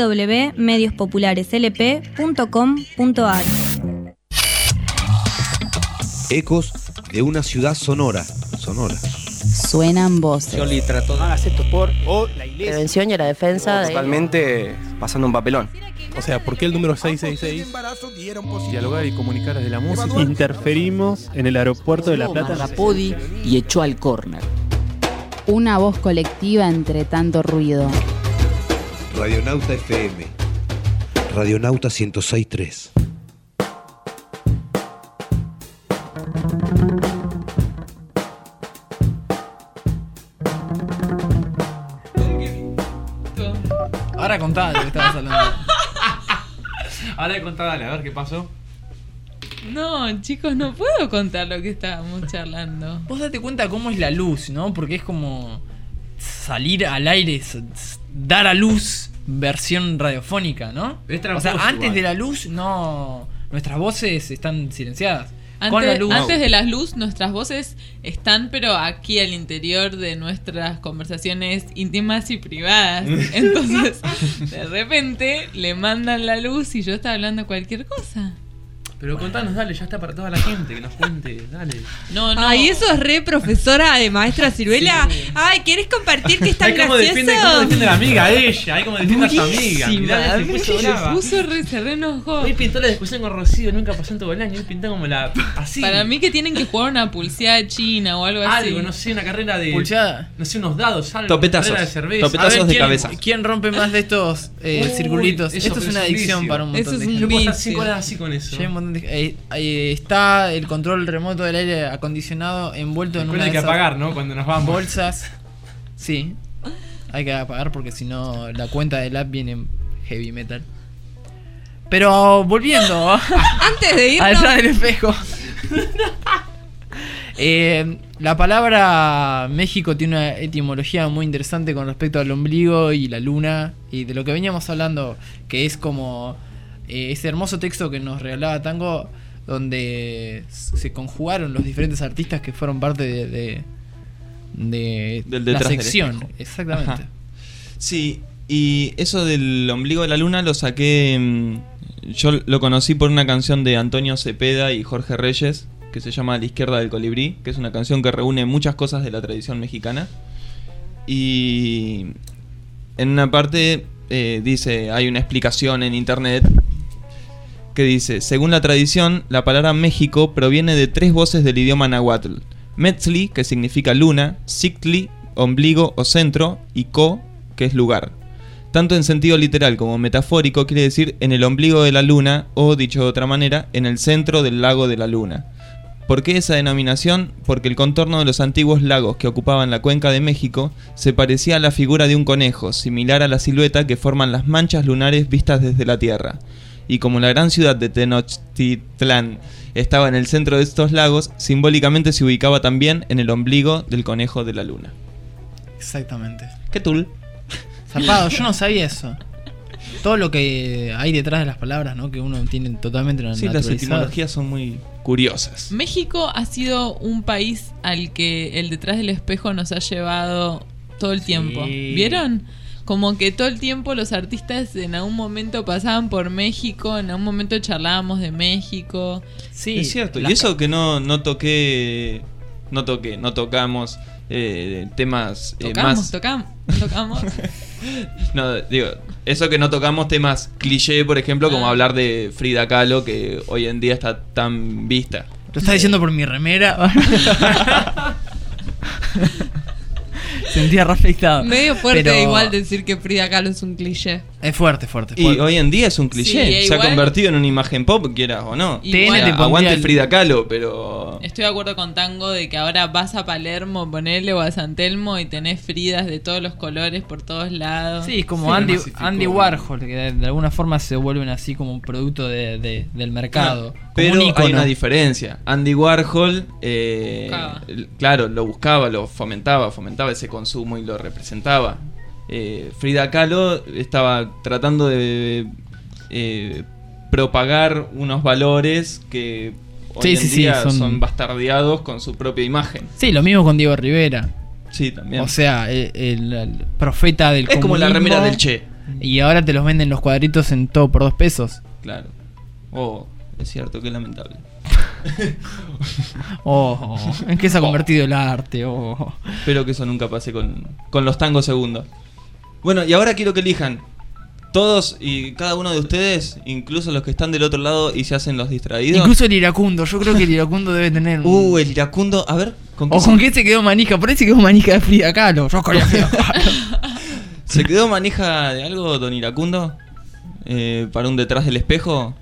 www.mediospopulareslp.com.ar. Ecos de una ciudad sonora. Suenan voces. Yo trato de hacer esto por la iglesia. Prevención y la defensa de... Totalmente pasando un papelón. O sea, ¿por qué el número 666? Dialogar y comunicar desde la música. Interferimos en el aeropuerto de La Plata. Rapodi y echó al córner. Una voz colectiva entre tanto ruido. Radionauta FM. Radionauta 106.3. Ahora contá lo que estabas hablando. Ahora contá, dale, a ver qué pasó. No, chicos, no puedo contar lo que estábamos charlando. Vos date cuenta cómo es la luz, ¿no? Porque es como salir al aire, dar a luz versión radiofónica, ¿no? Extra O sea, voz antes igual. de la luz, no. Nuestras voces están silenciadas. Con la Antes, luz. antes de la luz, nuestras voces están, pero aquí al interior de nuestras conversaciones íntimas y privadas. Entonces, de repente, le mandan la luz y yo estaba hablando cualquier cosa. Pero contanos, dale, ya está para toda la gente, que nos cuente, dale. No, no. Ay, eso es re profesora de maestra Ciruela. Sí. Ay, ¿querés compartir que es tan Ay, cómo gracioso? defiende la amiga ella, ay, cómo defiende a su amiga. Buenísima, Mirá, se puso brava. Se re enojó. Hoy pintó la discusión con Rocío, nunca pasó en todo el año, hoy pintó como la... así. Para mí que tienen que jugar una pulseada china o algo así. Algo, no sé, una carrera de... Pulseada. No sé, unos dados, algo. Topetazos. Una carrera de cerveza. Topetazos A ver, de ¿quién- cabeza. ¿Quién rompe más de estos circulitos? eso, Esto es pero una es un adicción vicio. para un montón Eso de es un gente. Yo puedo estar vicio. 5 horas así con eso. Ya hay un montón de- está el control remoto del aire acondicionado envuelto en Después una hay de que esas apagar, ¿no? Cuando nos vamos. bolsas. Sí, hay que apagar porque si no la cuenta del app viene en heavy metal. Pero volviendo Antes de irnos, atrás del espejo. La palabra México tiene una etimología muy interesante con respecto al ombligo y la luna y de lo que veníamos hablando, que es como ese hermoso texto que nos regalaba Tango, donde se conjugaron los diferentes artistas que fueron parte de Del la detrás del sección. espejo. Exactamente. Ajá. Sí, y eso del ombligo de la luna lo saqué. Yo lo conocí por una canción de Antonio Cepeda y Jorge Reyes, que se llama A la izquierda del colibrí, que es una canción que reúne muchas cosas de la tradición mexicana. Y en una parte dice, hay una explicación en internet que dice, según la tradición, la palabra México proviene de 3 voces del idioma náhuatl. Metzli, que significa luna, Xictli, ombligo o centro, y Co, que es lugar. Tanto en sentido literal como metafórico quiere decir en el ombligo de la luna o, dicho de otra manera, en el centro del lago de la luna. ¿Por qué esa denominación? Porque el contorno de los antiguos lagos que ocupaban la cuenca de México se parecía a la figura de un conejo, similar a la silueta que forman las manchas lunares vistas desde la Tierra. Y como la gran ciudad de Tenochtitlán estaba en el centro de estos lagos, simbólicamente se ubicaba también en el ombligo del conejo de la luna. Exactamente. ¿Qué tul? Zarpado, yo no sabía eso. Todo lo que hay detrás de las palabras, ¿no? Que uno tiene totalmente Sí, las naturalizadas. etimologías son muy curiosas. México ha sido un país al que el detrás del espejo nos ha llevado todo el tiempo. ¿Vieron? Como que todo el tiempo los artistas en algún momento pasaban por México, en algún momento charlábamos de México. Sí, es cierto. Y eso que no tocamos temas más... Tocamos. No, digo, eso que no tocamos temas cliché, por ejemplo, como hablar de Frida Kahlo, que hoy en día está tan vista. ¿Lo estás diciendo por mi remera? Sentía reflectado. medio fuerte Pero igual decir que Frida Kahlo es un cliché. Es fuerte, fuerte. Y hoy en día es un cliché. Sí, se ha igual- convertido en una imagen pop, quieras o no. Igual- O sea, aguante Frida Kahlo, pero... Estoy de acuerdo con Tango de que ahora vas a Palermo, ponele, o a San Telmo y tenés Fridas de todos los colores por todos lados. Sí, es como Andy Warhol, que de alguna forma se vuelven así como un producto del mercado. Como Pero un hay ícono. una diferencia. Andy Warhol, Buscaba. claro, lo buscaba, lo fomentaba ese consumo y lo representaba. Frida Kahlo estaba tratando de propagar unos valores que hoy en día son bastardeados con su propia imagen. Sí, lo mismo con Diego Rivera. Sí, también. O sea, el profeta del Es como la comunismo, remera del Che. Y ahora te los venden los cuadritos en todo por 2 pesos. Claro. Oh, es cierto, qué lamentable. ¿En qué se ha convertido el arte? Espero que eso nunca pase con los tangos segundos. Bueno, y ahora quiero que elijan todos y cada uno de ustedes, incluso los que están del otro lado y se hacen los distraídos. Incluso el iracundo, yo creo que el iracundo debe tener... el iracundo, a ver, ¿con qué ¿con qué se quedó manija? Por ahí se quedó manija de Frida Kahlo. Yo quería Frida Kahlo. ¿Se quedó manija de algo, don Iracundo? ¿Para un detrás del espejo?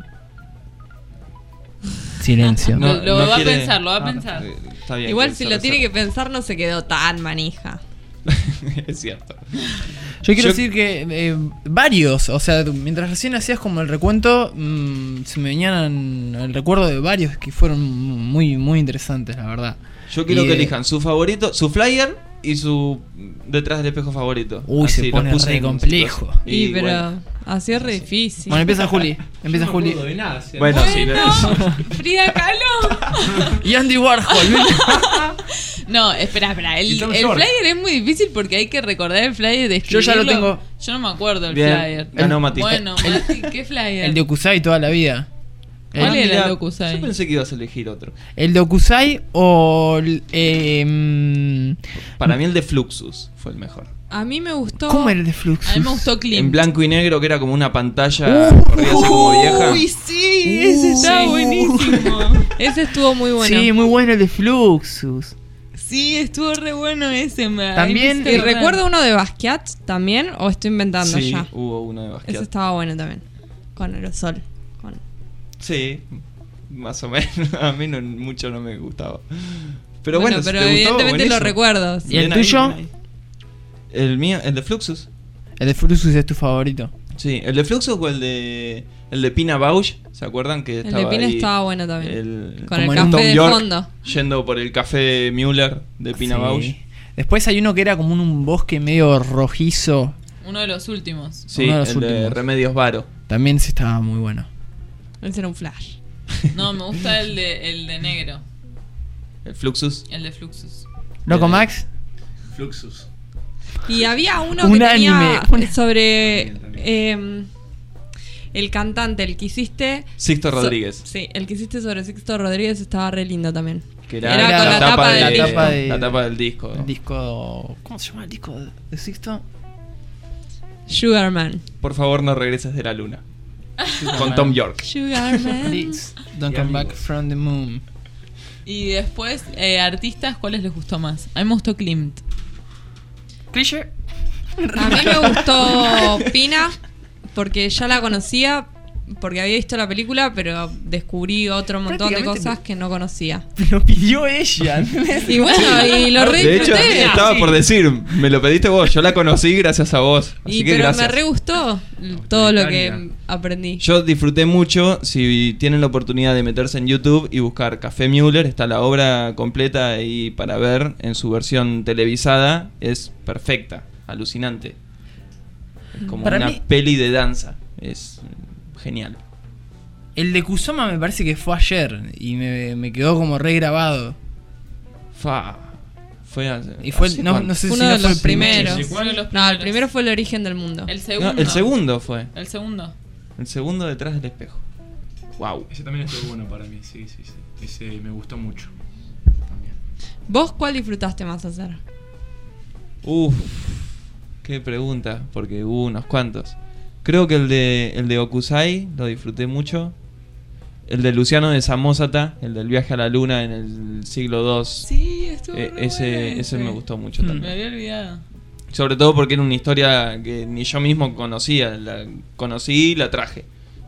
Silencio. Lo va a pensar, lo va a pensar. Está bien, Igual que si se lo tiene reserve. que pensar no se quedó tan manija. Es cierto. Yo quiero decir que varios, o sea, mientras recién hacías como el recuento, se me venían el recuerdo de varios que fueron muy, muy interesantes, la verdad. Yo quiero Y, que elijan su favorito, su flyer y su detrás del espejo favorito. Uy, Así, se los pone puse re en complejo. situación. Y pero bueno, así es re difícil. Bueno, empieza Juli. Empieza Juli. bueno, sí, Frida Kahlo. Y Andy Warhol. No, espera. El flyer es muy difícil porque hay que recordar el flyer de Yo ya lo tengo. Yo no me acuerdo el Bien, flyer. ganó Mati. Bueno, Mati, ¿qué flyer? El de Okusai toda la vida. ¿Cuál era mira, el de Okusai? Yo pensé que ibas a elegir otro. El de Okusai o... Para mí el de Fluxus fue el mejor. A mí me gustó. ¿Cómo era el de Fluxus? A mí me gustó Klimt. En blanco y negro, que era como una pantalla corrida así como vieja. Uy, sí, ese estaba buenísimo. Ese estuvo muy bueno. Sí, muy bueno el de Fluxus. Sí, estuvo re bueno ese. También, y recuerdo uno de Basquiat también, o estoy inventando Sí, ya. hubo uno de Basquiat. Ese estaba bueno también. Con aerosol. Sí, más o menos. A mí mucho no me gustaba. Pero Bueno, bueno, pero si te gustó, evidentemente buenísimo. lo recuerdo. ¿Y el Bien tuyo? ahí. El mío, el de Fluxus. El de Fluxus es tu favorito. Sí, el de Fluxus o el de Pina Bausch, ¿se acuerdan que El estaba de Pina ahí estaba bueno también. Con el como café Tom de York fondo. Yendo por el café Müller de Pina Sí. Bausch. Después hay uno que era como un bosque medio rojizo. Uno de los últimos. Sí, Uno de los el de últimos. Remedios Varo. También sí estaba muy bueno. Ese era un flash. No, me gusta el de negro. El Fluxus. El de Fluxus. ¿Loco Max? Fluxus. Y había uno Un que anime. tenía sobre el cantante, el que hiciste. Sixto Rodríguez. Sí, el que hiciste sobre Sixto Rodríguez estaba re lindo también. Que Era con la tapa del disco. La tapa del disco. El disco. ¿Cómo se llama el disco de Sixto? Sugarman. Por favor, no regreses de la luna. Con Tom York. Sugarman. Please, don't come back from the moon. Y después, artistas, ¿cuáles les gustó más? A mí me gustó Klimt. ¿Cliché? A mí me gustó Pina porque ya la conocía, porque había visto la película, pero descubrí otro montón de cosas que no conocía. Lo pidió ella. Y bueno, y lo re De hecho, disfruté. estaba por decir, me lo pediste vos, yo la conocí gracias a vos. Así Y que pero gracias. me re gustó todo lo que aprendí. Yo disfruté mucho. Si tienen la oportunidad de meterse en YouTube y buscar Café Müller, está la obra completa ahí para ver en su versión televisada. Es perfecta, alucinante. Es como Para una mí- peli de danza. Es genial. El de Kusama me parece que fue ayer y me quedó como re grabado. Fue hace, Y fue, ¿hace no, cuánto? no sé Uno si de no fue los el primero. primeros. Uno de los No, el primeros. primero fue El origen del mundo. El segundo. No, el segundo fue. El segundo. El segundo detrás del espejo. Wow. Ese también estuvo bueno para mí, sí. Ese me gustó mucho. ¿Vos cuál disfrutaste más hacer? Uf, qué pregunta, porque hubo unos cuantos. Creo que el de Okusai lo disfruté mucho. El de Luciano de Samosata, el del viaje a la luna en el siglo II. Sí, estuvo re ese bueno me gustó mucho Me también. había olvidado. Sobre todo porque era una historia que ni yo mismo conocía. La conocí y la traje.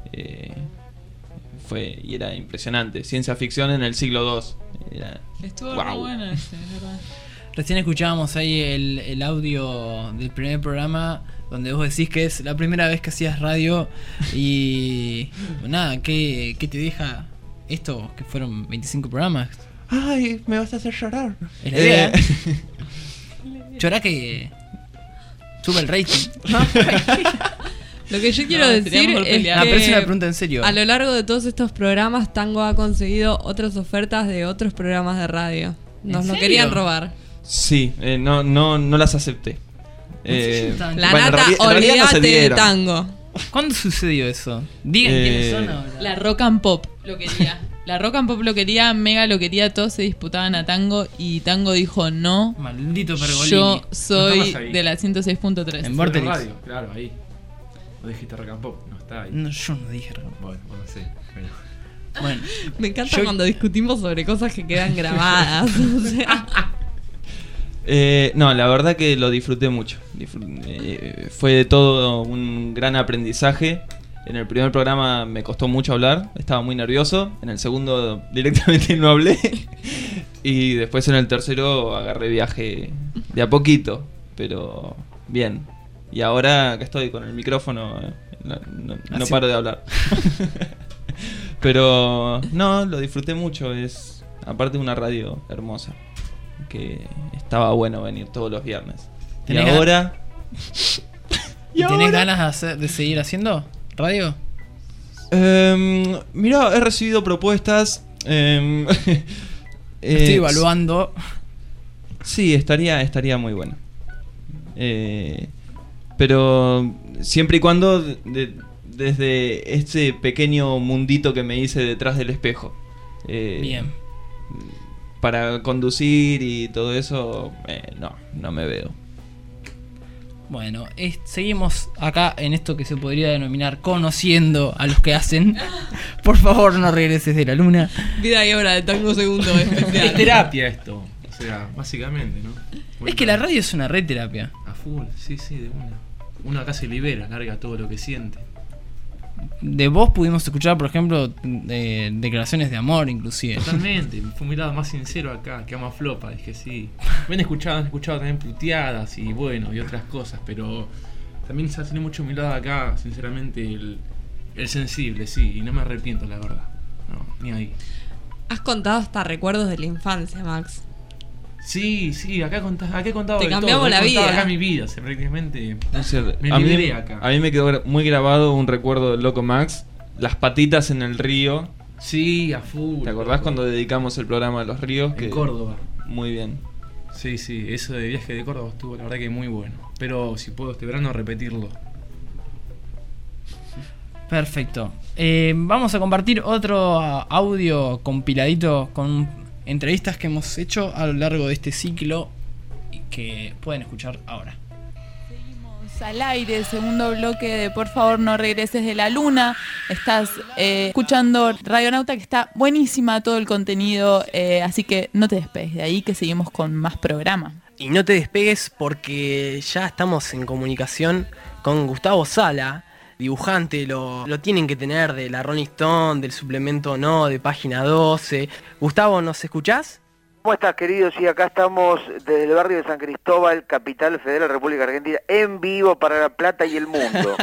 Y era impresionante. Ciencia ficción en el siglo II. Estuvo re Wow. bueno ese, es verdad. Recién escuchábamos ahí el audio del primer programa donde vos decís que es la primera vez que hacías radio y nada, ¿qué te deja esto? Que fueron 25 programas. Ay, me vas a hacer llorar. Es la idea. Llorá que sube el rating. Lo que yo quiero No, decir sería mejor es pelear. Ah, pero es que una pregunta en serio. a lo largo de todos estos programas Tango ha conseguido otras ofertas de otros programas de radio. Nos ¿En lo serio? querían robar. Sí, no las acepté. La bueno, nata, en realidad no se olvídate de dieron. Tango. ¿Cuándo sucedió eso? Digan quiénes son ahora. La Rock and Pop lo quería. La Rock and Pop lo quería, Mega lo quería, todos se disputaban a Tango y Tango dijo no. Maldito Pergolini. Yo soy estamos ahí. de la 106.3. En Vorterix. Radio, claro, ahí. No dijiste rock and pop, no está ahí. No, yo no dije rock. Bueno, sí. Bueno, Me encanta Yo- cuando discutimos sobre cosas que quedan grabadas. O sea, No, la verdad que lo disfruté mucho. Fue todo un gran aprendizaje. En el primer programa me costó mucho hablar, estaba muy nervioso. En el segundo directamente no hablé. Y después en el tercero agarré viaje de a poquito, pero bien. Y ahora que estoy con el micrófono, no Así- paro de hablar. Pero no, lo disfruté mucho. Es aparte una radio hermosa. que estaba bueno venir todos los viernes. Y ¿Tenés ahora... ¿Tenés ganas de seguir haciendo radio? Mirá, he recibido propuestas. Estoy evaluando. Sí, estaría muy bueno. Pero siempre y cuando desde este pequeño mundito que me hice detrás del espejo. Bien. Para conducir y todo eso, no me veo. Bueno, seguimos acá en esto que se podría denominar conociendo a los que hacen. Por favor, no regreses de la luna. Vida y obra de Tango Segundo especial. Es terapia esto, o sea, básicamente, ¿no? Es que la radio es una red terapia. A full, sí, de una. Uno acá se libera, larga todo lo que siente. De vos pudimos escuchar, por ejemplo, declaraciones de amor, inclusive. Totalmente, fue mi lado más sincero acá, que ama flopa, dije sí. Me han escuchado también puteadas y bueno, y otras cosas, pero también se tiene mucho mi lado acá, sinceramente, el sensible, sí, y no me arrepiento, la verdad. No, ni ahí. Has contado hasta recuerdos de la infancia, Max. Sí, acá he contado Te de cambiamos todo. la vida. Acá mi vida, prácticamente. A mí me quedó muy grabado un recuerdo del Loco Max, las patitas en el río. Sí, a full. ¿Te acordás cuando dedicamos el programa de los ríos? En Córdoba. Muy bien. Sí, eso de viaje de Córdoba estuvo la verdad que muy bueno. Pero si puedo este verano repetirlo. Perfecto. Vamos a compartir otro audio compiladito con entrevistas que hemos hecho a lo largo de este ciclo y que pueden escuchar ahora. Seguimos al aire, segundo bloque de Por favor no regreses de la luna. Estás escuchando Radionauta, que está buenísima todo el contenido, así que no te despegues de ahí, que seguimos con más programa. Y no te despegues porque ya estamos en comunicación con Gustavo Sala, dibujante, lo tienen que tener de la Rolling Stone, del suplemento No, de Página 12. Gustavo, ¿nos escuchás? ¿Cómo estás, querido? Sí, acá estamos desde el barrio de San Cristóbal, capital federal de la República Argentina, en vivo para La Plata y el mundo.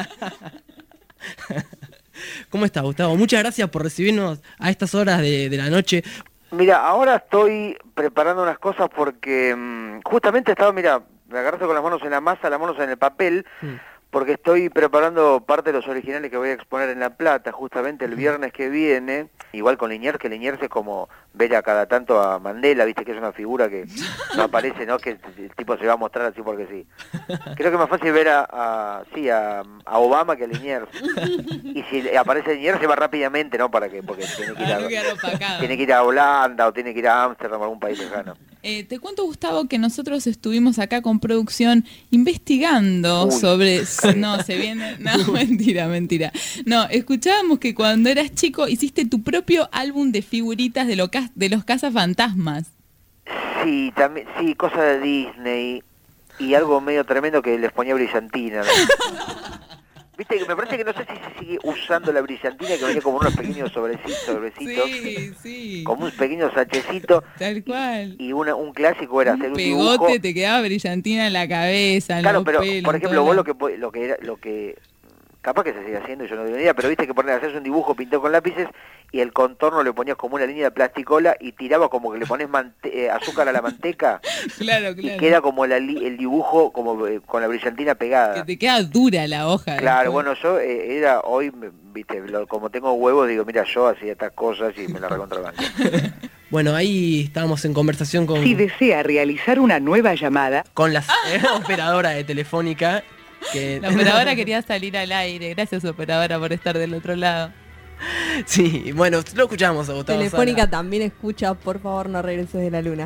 ¿Cómo estás, Gustavo? Muchas gracias por recibirnos a estas horas de la noche. Mira, ahora estoy preparando unas cosas porque justamente estaba, mira, me agarraste con las manos en la masa, las manos en el papel, porque estoy preparando parte de los originales que voy a exponer en La Plata, justamente el viernes que viene, igual con Liniers, que Liniers es como ver a cada tanto a Mandela, viste que es una figura que no aparece, ¿no? Que el tipo se va a mostrar así porque sí. Creo que es más fácil ver a Obama que a Liniers. Y si aparece Liniers se va rápidamente, ¿no? Porque tiene que ir a Holanda o tiene que ir a Ámsterdam o algún país lejano. Te cuento, Gustavo, que nosotros estuvimos acá con producción investigando sobre... No, se viene... No, mentira. No, escuchábamos que cuando eras chico hiciste tu propio álbum de figuritas de los cazafantasmas. Sí, también, sí, cosa de Disney y algo medio tremendo que les ponía brillantina, ¿no? Viste, que me parece que no sé si se sigue usando la brillantina, que venía como unos pequeños sobrecitos, sí. Como un pequeño sachecito. Tal cual. Y un clásico era hacer un pegote, dibujo. te quedaba brillantina en la cabeza, en claro, los pero pelos, por ejemplo, vos lo que capaz que se sigue haciendo, yo no tengo ni idea, pero viste que haces un dibujo pintado con lápices y el contorno le ponías como una línea de plasticola y tiraba como que le pones azúcar a la manteca. Claro. Y queda como el dibujo como con la brillantina pegada. Que te queda dura la hoja. Claro, bueno, yo hoy, viste, como tengo huevos, digo, mira, yo hacía estas cosas y me la recontrabanco. Bueno, ahí estábamos en conversación con... Si desea realizar una nueva llamada... Con la operadora de Telefónica... La operadora quería salir al aire. Gracias, operadora, por estar del otro lado. Sí, bueno, lo escuchamos a Gustavo Telefónica Sala. también escucha Por favor no regreses de la luna.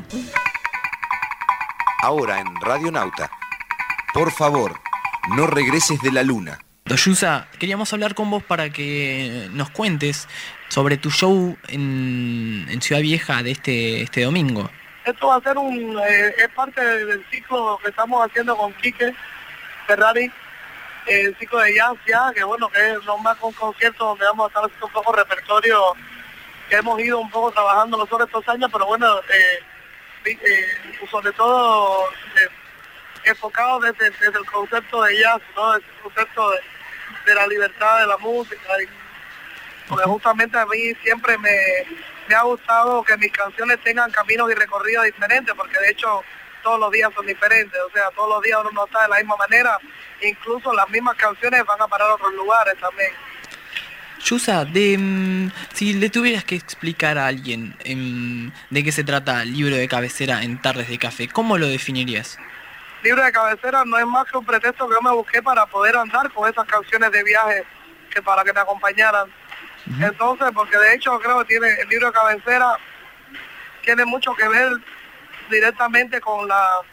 Ahora en Radionauta. Por favor, no regreses de la luna. Doyusa, queríamos hablar con vos para que nos cuentes sobre tu show en Ciudad Vieja de este domingo. Esto va a ser es parte del ciclo que estamos haciendo con Quique Ferrari, el ciclo de jazz ya, que bueno, que es más un concierto donde vamos a estar haciendo un poco repertorio que hemos ido un poco trabajando nosotros estos años, pero bueno, sobre todo enfocado desde el concepto de jazz, ¿no? El concepto de la libertad de la música porque justamente a mí siempre me ha gustado que mis canciones tengan caminos y recorridos diferentes, porque de hecho todos los días son diferentes, o sea, todos los días uno no está de la misma manera, incluso las mismas canciones van a parar a otros lugares también. Yusa, si le tuvieras que explicar a alguien de qué se trata el libro de cabecera en Tardes de Café, ¿cómo lo definirías? Libro de cabecera no es más que un pretexto que yo me busqué para poder andar con esas canciones de viaje que para que me acompañaran. Entonces, porque de hecho creo que el libro de cabecera tiene mucho que ver directamente con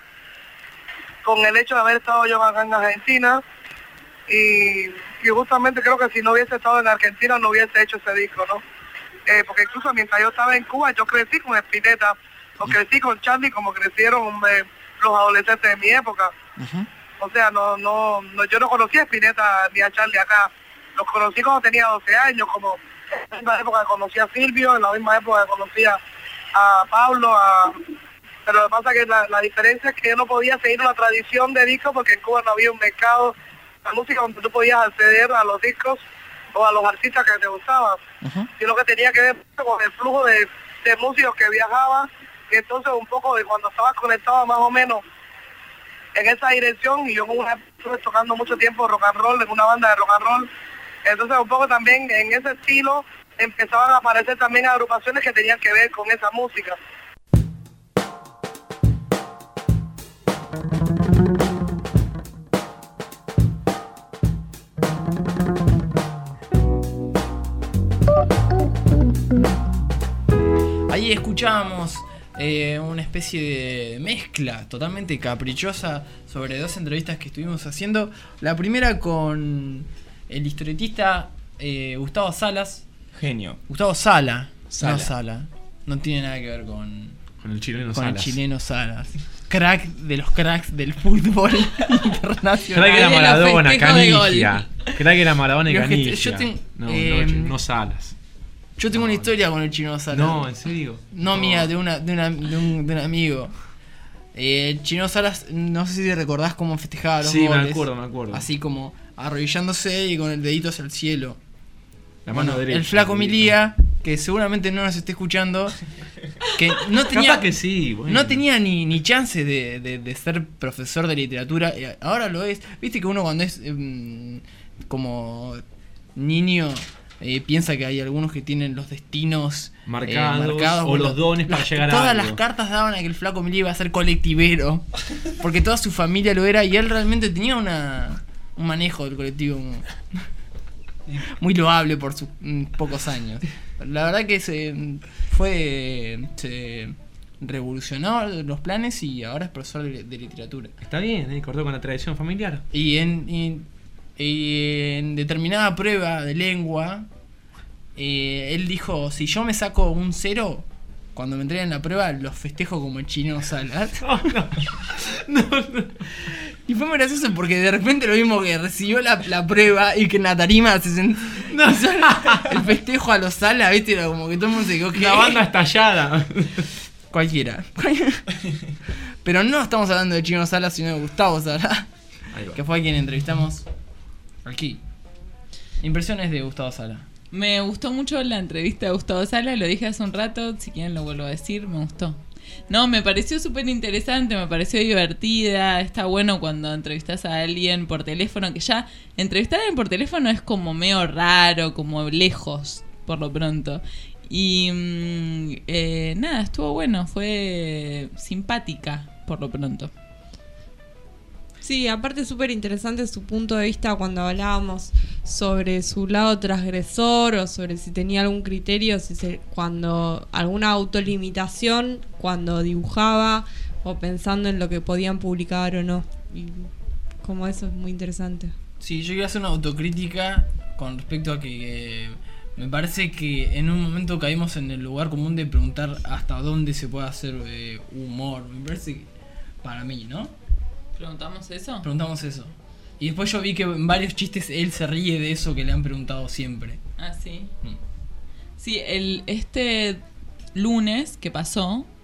el hecho de haber estado yo acá en Argentina y justamente creo que si no hubiese estado en Argentina no hubiese hecho ese disco, ¿no? Porque incluso mientras yo estaba en Cuba yo crecí con Spinetta, o crecí con Charlie como crecieron los adolescentes de mi época. O sea, yo no conocía a Spinetta ni a Charlie acá, los conocí cuando tenía 12 años, como en la misma época que conocí a Silvio, en la misma época que conocía a Pablo, pero lo que pasa es que la diferencia es que yo no podía seguir una tradición de discos porque en Cuba no había un mercado de música donde tú podías acceder a los discos o a los artistas que te gustaban, sino que tenía que ver con el flujo de músicos que viajaban, y entonces un poco de cuando estabas conectado más o menos en esa dirección, y yo estuve tocando mucho tiempo rock and roll en una banda de rock and roll, entonces un poco también en ese estilo empezaban a aparecer también agrupaciones que tenían que ver con esa música. Ahí escuchábamos una especie de mezcla totalmente caprichosa sobre dos entrevistas que estuvimos haciendo. La primera con el historietista Gustavo Salas. Genio. Gustavo Sala. No Sala. No tiene nada que ver con el chileno con Salas. El chileno Salas. Crack de los cracks del fútbol internacional. Crack era Maradona, Canigia. Crack era Maradona y Canigia. No Salas. Yo tengo una historia con el chino Salas. No, ¿en serio? No mía, de un amigo. El chino Salas, no sé si te recordás cómo festejaba los goles. Sí, me acuerdo. Así como arrodillándose y con el dedito hacia el cielo. La mano derecha. El flaco Milía, que seguramente no nos esté escuchando, que no tenía, capaz que sí, bueno. No tenía ni chance de ser profesor de literatura. Ahora lo es. Viste que uno cuando es como niño piensa que hay algunos que tienen los destinos marcados o los dones para llegar a todas algo. Las cartas daban a que el flaco Milía iba a ser colectivero, porque toda su familia lo era y él realmente tenía un manejo del colectivo muy loable por sus pocos años. La verdad que se revolucionó los planes y ahora es profesor de literatura. Está bien, cortó con la tradición familiar. Y en determinada prueba de lengua, él dijo, si yo me saco un 0, cuando me entreguen la prueba, los festejo como el chino Salas. No. Y fue muy gracioso porque de repente lo mismo que recibió la prueba y que en la tarima se sentó el festejo a los Salas, ¿viste? Era como que todo el mundo se quedó. La banda estallada. Cualquiera. Pero no estamos hablando de Chino Salas, sino de Gustavo Salas, que fue a quien entrevistamos aquí. Impresiones de Gustavo Salas. Me gustó mucho la entrevista de Gustavo Salas, lo dije hace un rato, si quieren lo vuelvo a decir, me gustó. No, me pareció súper interesante, me pareció divertida, está bueno cuando entrevistas a alguien por teléfono, que ya entrevistar a alguien por teléfono es como medio raro, como lejos, por lo pronto. Y nada, estuvo bueno, fue simpática, por lo pronto. Sí, aparte súper interesante su punto de vista cuando hablábamos sobre su lado transgresor o sobre si tenía algún criterio, cuando alguna autolimitación cuando dibujaba o pensando en lo que podían publicar o no. Y como eso es muy interesante. Sí, yo quería hacer una autocrítica con respecto a que me parece que en un momento caímos en el lugar común de preguntar hasta dónde se puede hacer humor. Me parece que, para mí, ¿no? ¿Preguntamos eso? Preguntamos eso. Y después yo vi que en varios chistes él se ríe de eso que le han preguntado siempre. Ah, sí. Sí, este lunes que pasó,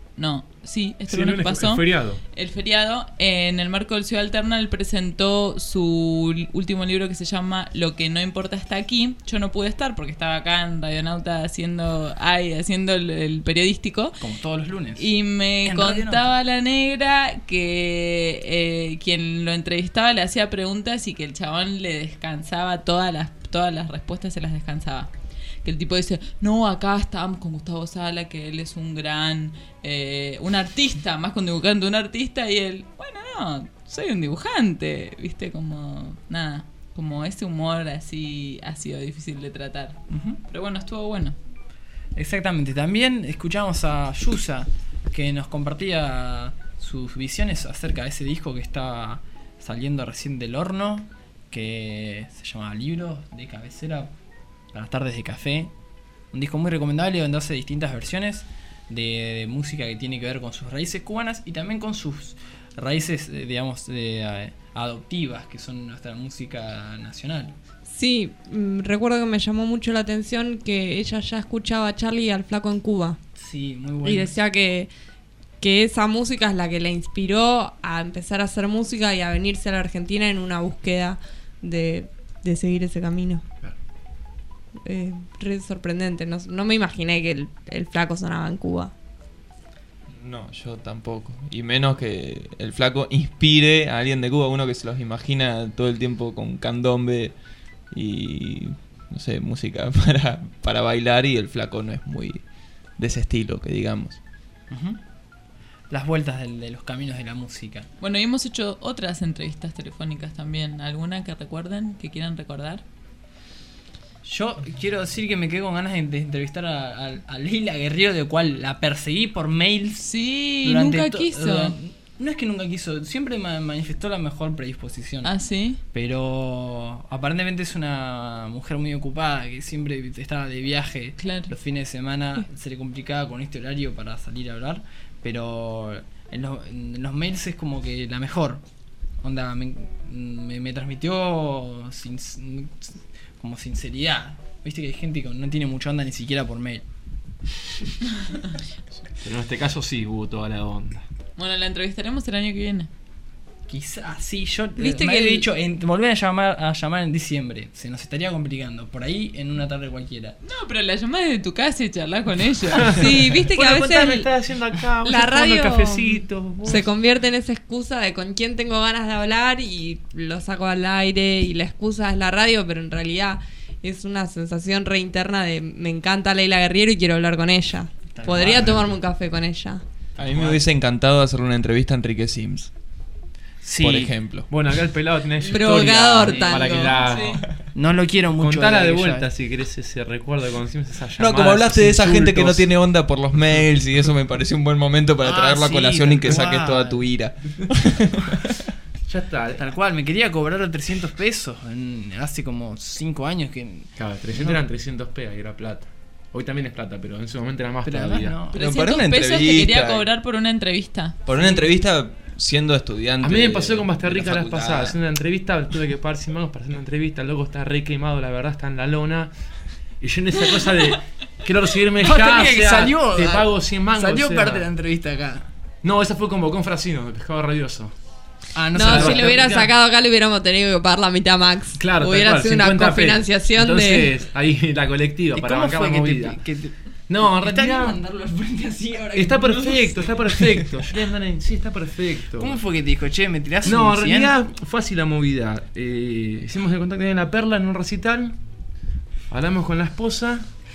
No, sí, este Sí, lunes que pasó. el feriado. En el marco del Ciudad Alterna, él presentó su último libro que se llama Lo que no importa está aquí. Yo no pude estar porque estaba acá en Radionauta haciendo el periodístico. Como todos los lunes. Y me contaba la negra que quien lo entrevistaba le hacía preguntas y que el chabón le descansaba todas las respuestas, se las descansaba. Que el tipo dice, no, acá estábamos con Gustavo Sala, que él es un gran, un artista, más que un dibujante, un artista, y él, bueno, no, soy un dibujante, viste, como, nada, como ese humor así ha sido difícil de tratar. Pero bueno, estuvo bueno. Exactamente, también escuchamos a Yusa, que nos compartía sus visiones acerca de ese disco que está saliendo recién del horno, que se llama Libros de Cabecera para las tardes de café. Un disco muy recomendable donde hace distintas versiones de música que tiene que ver con sus raíces cubanas y también con sus raíces, digamos, adoptivas, que son nuestra música nacional. Sí, recuerdo que me llamó mucho la atención que ella ya escuchaba a Charlie y al Flaco en Cuba. Sí, muy bueno. Y decía que esa música es la que la inspiró a empezar a hacer música y a venirse a la Argentina en una búsqueda de seguir ese camino. Re sorprendente, no me imaginé que el Flaco sonaba en Cuba. No, yo tampoco. Y menos que el Flaco inspire a alguien de Cuba, uno que se los imagina todo el tiempo con candombe y, no sé, música para bailar, y el Flaco no es muy de ese estilo, que digamos. Las vueltas de los caminos de la música. Bueno, y hemos hecho otras entrevistas telefónicas también. ¿Alguna que recuerden, que quieran recordar? Yo quiero decir que me quedé con ganas de entrevistar a Leila Guerriero, de cual la perseguí por mail. Sí, nunca quiso. No es que nunca quiso, siempre manifestó la mejor predisposición. Ah, sí. Pero aparentemente es una mujer muy ocupada, que siempre estaba de viaje. Claro. Los fines de semana se le complicaba con este horario para salir a hablar. Pero en los mails es como que la mejor. Onda, me transmitió como sinceridad. Viste que hay gente que no tiene mucha onda ni siquiera por mail. Pero en este caso sí hubo toda la onda. Bueno, la entrevistaremos el año que viene. Quizás, sí, yo ¿Viste me que había dicho, volver a llamar en diciembre. Se nos estaría complicando. Por ahí, en una tarde cualquiera. No, pero la llamás desde tu casa y charlás con ella. Sí, viste que bueno, a veces me estás haciendo acá, la radio cafecito, se convierte en esa excusa de con quién tengo ganas de hablar y lo saco al aire, y la excusa es la radio, pero en realidad es una sensación re interna de me encanta Leila Guerriero y quiero hablar con ella. Podría tomarme un café con ella. A mí me hubiese encantado hacerle una entrevista a Enrique Sims. Sí. Por ejemplo. Bueno, acá el pelado tiene su provocador historia para que la... No lo quiero mucho. Contala de vuelta si querés ese recuerdo de cuando hicimos esa llamada. No, como hablaste de esa gente que no tiene onda por los mails, y eso me pareció un buen momento para traerlo a colación y que saques toda tu ira. Ya está. Tal cual, me quería cobrar 300 pesos hace como 5 años que... Claro, 300 eran 300 pesos y era plata. Hoy también es plata, pero en ese momento era más todavía. No. 300 pesos te quería cobrar por una entrevista. Por una entrevista siendo estudiante. A mí me pasó con Basterrica las pasadas. Haciendo una entrevista, tuve que pagar 100 mangos para hacer una entrevista. El loco está re quemado, la verdad, está en la lona. Y yo en esa cosa de quiero recibirme ya, o sea, salió, te pago 100 mangos. Salió o sea. parte de la entrevista acá. No, esa fue con Bocón Frasino, el pescado rabioso. No, si lo hubiera sacado acá, le hubiéramos tenido que pagar la mitad Max. Claro, hubiera sido una cofinanciación. Entonces, ahí la colectiva para bancar la movida. No, en realidad está perfecto. Sí, está perfecto. ¿Cómo fue que te dijo, che, me tirás No, un en 100? realidad fue así la movida. Hicimos el contacto en La Perla en un recital. Hablamos con la esposa.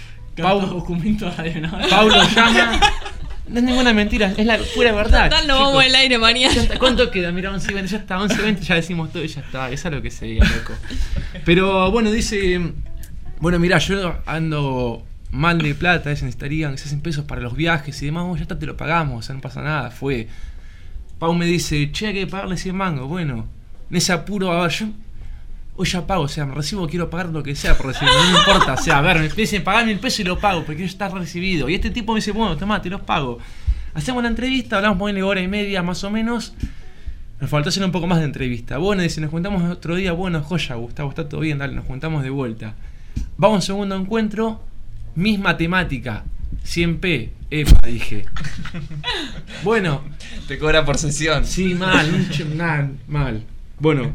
Paulo llama. No es ninguna mentira, es la pura verdad. Total, no vamos al aire mañana. ¿Cuánto queda? Mira, 11:20, ya está, 11:20, ya decimos todo y ya está. Esa es lo que se diga, loco. Pero bueno, dice. Bueno, mirá, yo ando mal de plata, necesitarían 60 pesos para los viajes y demás. Bueno, ya está, te lo pagamos, o sea, no pasa nada. Fue. Pau me dice, che, hay que pagarle 100 mangos. Bueno, en ese apuro, a ver, yo hoy ya pago, o sea, me recibo, quiero pagar lo que sea por recibir, no me importa, o sea, a ver, me dicen pagar 1000 pesos y lo pago, porque yo está recibido. Y este tipo me dice, bueno, tomá, te los pago. Hacemos la entrevista, hablamos por 1:30 más o menos. Nos faltó hacer un poco más de entrevista. Bueno, dice, nos juntamos otro día, bueno, joya, Gustavo, está todo bien, dale, nos juntamos de vuelta. Vamos a un segundo encuentro, misma temática. 100p. Epa, dije. Bueno. Te cobra por sesión. Sí, mal, mal. Bueno.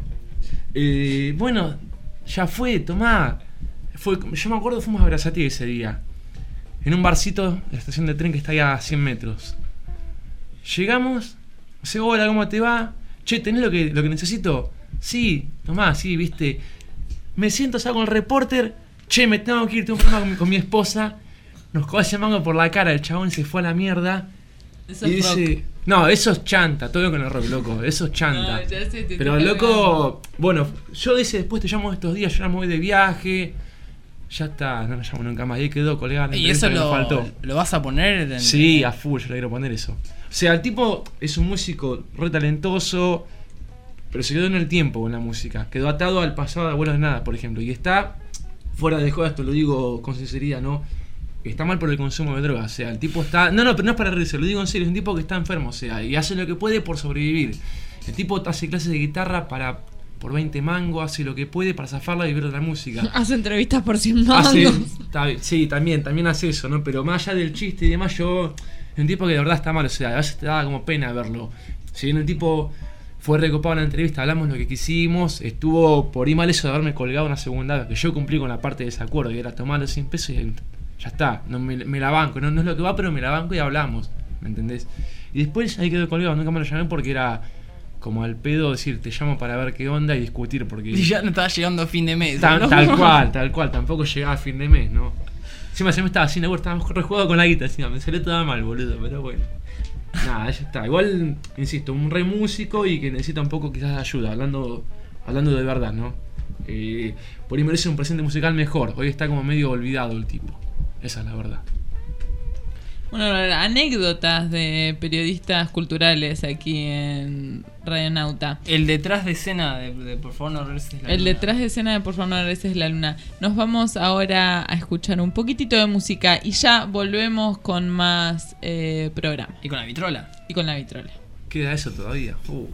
Bueno, ya fue, tomá. Yo me acuerdo, fuimos a Brazati ese día. En un barcito, la estación de tren que está ahí a 100 metros. Llegamos. Dice, hola, ¿cómo te va? Che, ¿tenés lo que necesito? Sí, tomá, sí, viste. Me siento, salgo con el reporter. Che, me tengo que ir, tengo un problema con mi esposa. Nos cagó ese mango por la cara, el chabón se fue a la mierda. Eso y es dice, rock. no, eso es chanta, todo con el rock, loco, eso es chanta. No, ya sé, pero loco, bueno, yo dice, después te llamo estos días, yo ya me voy de viaje. Ya está, no me llamo nunca más. Y ahí quedó, colega. ¿Y eso lo vas a poner? Sí, a full, yo le quiero poner eso. O sea, el tipo es un músico re talentoso, pero se quedó en el tiempo con la música. Quedó atado al pasado de Abuelos de Nada, por ejemplo. Y está, fuera de joda, esto lo digo con sinceridad, ¿no? Está mal por el consumo de drogas. O sea, el tipo está... No, pero no es para reírse, lo digo en serio. Es un tipo que está enfermo, o sea, y hace lo que puede por sobrevivir. El tipo hace clases de guitarra por 20 mangos, hace lo que puede para zafarla y vivir de la música. Hace entrevistas por 100 mangos. Sí, también hace eso, ¿no? Pero más allá del chiste y demás, es un tipo que de verdad está mal, o sea, a veces te da como pena verlo. Si bien el tipo fue recopado en la entrevista, hablamos lo que quisimos, estuvo por ahí mal eso de haberme colgado una segunda vez, que yo cumplí con la parte de desacuerdo, que era tomar los 100 pesos y ya está, no me la banco, no es lo que va, pero me la banco y hablamos, ¿me entendés? Y después ahí quedó colgado, nunca me lo llamé porque era... como al pedo decir, te llamo para ver qué onda y discutir porque... Y ya no estaba llegando a fin de mes, ¿no? ¿no? Tal cual, tampoco llegaba a fin de mes, ¿no? Encima se me estaba haciendo, estaba rejugado con la guita, encima, me salió todo mal, boludo, pero bueno. Nada, ya está. Igual, insisto, un re músico y que necesita un poco quizás de ayuda, hablando de verdad, ¿no? Por ahí merece un presente musical mejor, hoy está como medio olvidado el tipo, esa es la verdad. Bueno, anécdotas de periodistas culturales aquí en Radionauta. El detrás de escena de Por favor no regreses la luna. El detrás de escena de Por favor no regreses la luna. Nos vamos ahora a escuchar un poquitito de música y ya volvemos con más programa. Y con la vitrola. ¿Queda eso todavía?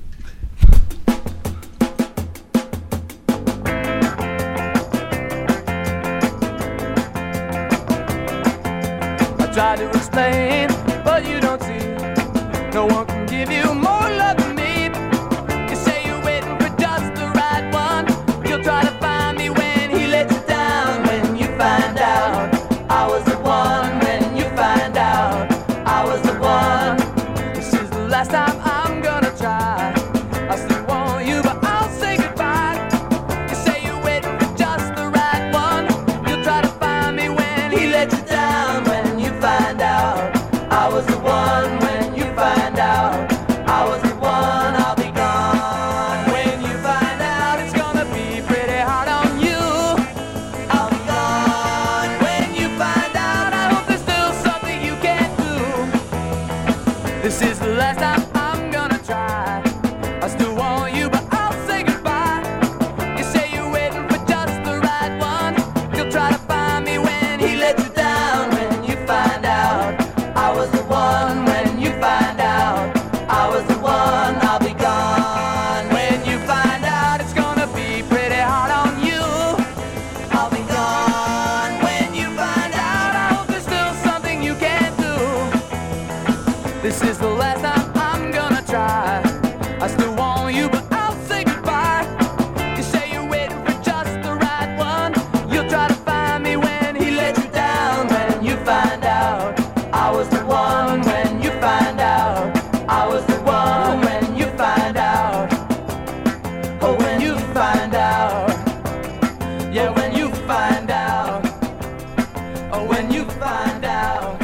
Try to explain, but you don't see. No one can give you more love than me. You say you're waiting for just the right one. You'll try to find me when he let you down. When you find out I was the one. When you find out I was the one. This is the last time I'm gonna try. I still want you, but I'll say goodbye. You say you're waiting for just the right one. You'll try to find me when he let you down. Find out I was the one. When you find out I was the one, I'll be gone. When you find out it's gonna be pretty hard on you, I'll be gone. When you find out I hope there's still something you can do. This is the last time I'm gonna try. I still want you, but I'll say goodbye. You say you're waiting for just the right one. You'll try to find me when he let you down. When you find out I was the one. When you find out I was the one, I'll be gone. When you find out it's gonna be pretty hard on you, I'll be gone. When you find out I hope there's still something you can do. This is the last time I'm gonna try. I still want you, but I'll say goodbye. You say you're waiting for just the right one. You'll try to find me when he let you down. When you find out I was the one. When you find out I was the one. When you find out, oh, when you find out, yeah, when you find out, oh, when you find out.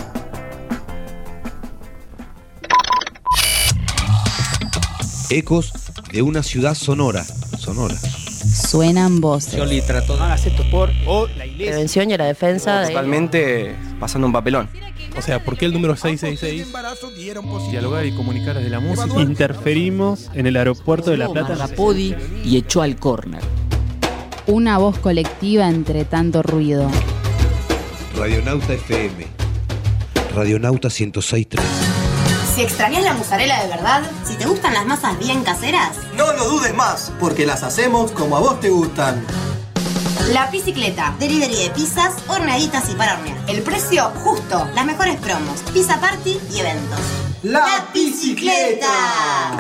Ecos de una ciudad sonora. Suenan voces. Yo trato de hacer esto por la iglesia. Prevención y la defensa Totalmente pasando un papelón. O sea, ¿por qué el número 666? Dialogar y comunicar desde la música. Interferimos en el aeropuerto de La Plata. Rapodi y echó al córner. Una voz colectiva entre tanto ruido. Radionauta FM. Radionauta 106.3. Si extrañas la mozzarella de verdad, si te gustan las masas bien caseras, No lo dudes más, porque las hacemos como a vos te gustan. La Bicicleta, delivery de pizzas, horneaditas y para hornear. El precio justo, las mejores promos, pizza party y eventos. La Bicicleta.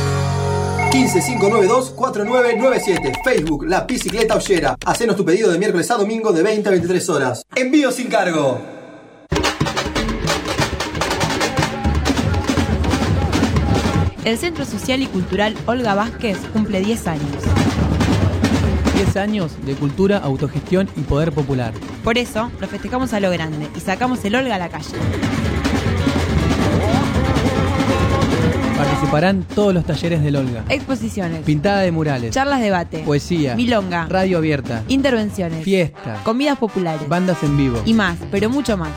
15592-4997. Facebook, La Bicicleta Ollera. Hacenos tu pedido de miércoles a domingo de 20 a 23 horas. Envío sin cargo. El Centro Social y Cultural Olga Vázquez cumple 10 años. 10 años de cultura, autogestión y poder popular. Por eso, lo festejamos a lo grande y sacamos el Olga a la calle. Participarán todos los talleres del Olga. Exposiciones, Pintada de murales, charlas debate, poesía, milonga, radio abierta, intervenciones, fiesta, comidas populares, bandas en vivo y más, pero mucho más.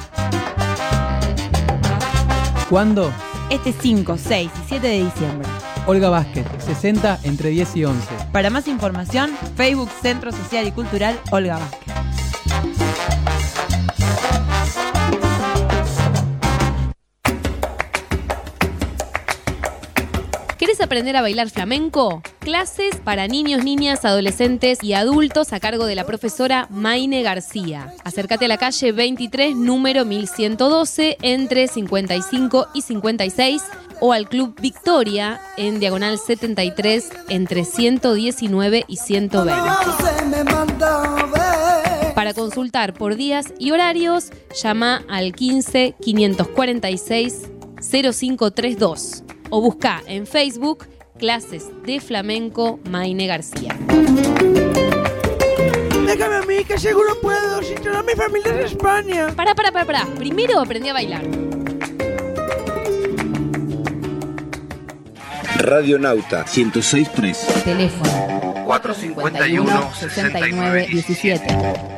¿Cuándo? Este 5, 6 y 7 de diciembre. Olga Vázquez, 60 entre 10 y 11. Para más información, Facebook Centro Social y Cultural Olga Vázquez. ¿Querés aprender a bailar flamenco? Clases para niños, niñas, adolescentes y adultos a cargo de la profesora Maine García. Acércate a la calle 23, número 1112, entre 55 y 56, o al Club Victoria, en diagonal 73, entre 119 y 120. Para consultar por días y horarios, llama al 15 546 0532 o busca en Facebook Clases de Flamenco Maine García. Déjame a mí, que seguro puedo, si toda mi familia es de España. Pará. Primero aprendí a bailar. Radionauta 106.3. Teléfono 451-6917.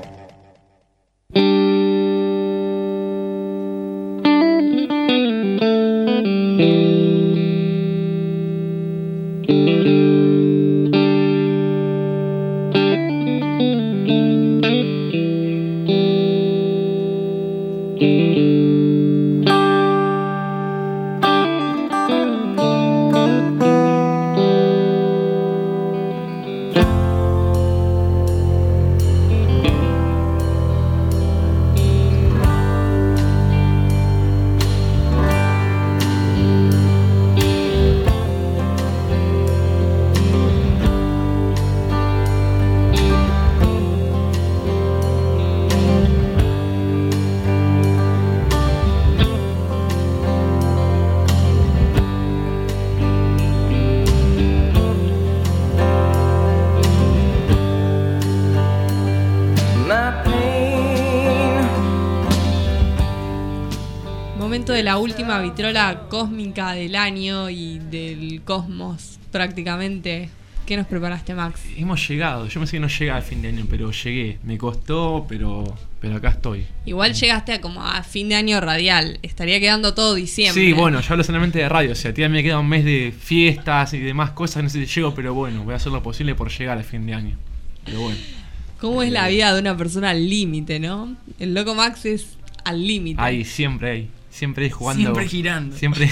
De la última vitrola cósmica del año y del cosmos prácticamente. ¿Qué nos preparaste, Max? Hemos llegado, yo pensé que no llegaba al fin de año, pero llegué, me costó, pero acá estoy. Igual llegaste a como a fin de año radial, estaría quedando todo diciembre. Sí, bueno, yo hablo solamente de radio, o sea, todavía me queda un mes de fiestas y demás cosas, no sé si llego, pero bueno, voy a hacer lo posible por llegar al fin de año. Pero bueno. ¿Cómo es la vida de una persona al límite, no? El loco Max es al límite. Ahí, siempre ahí. Siempre jugando. Siempre girando. Siempre.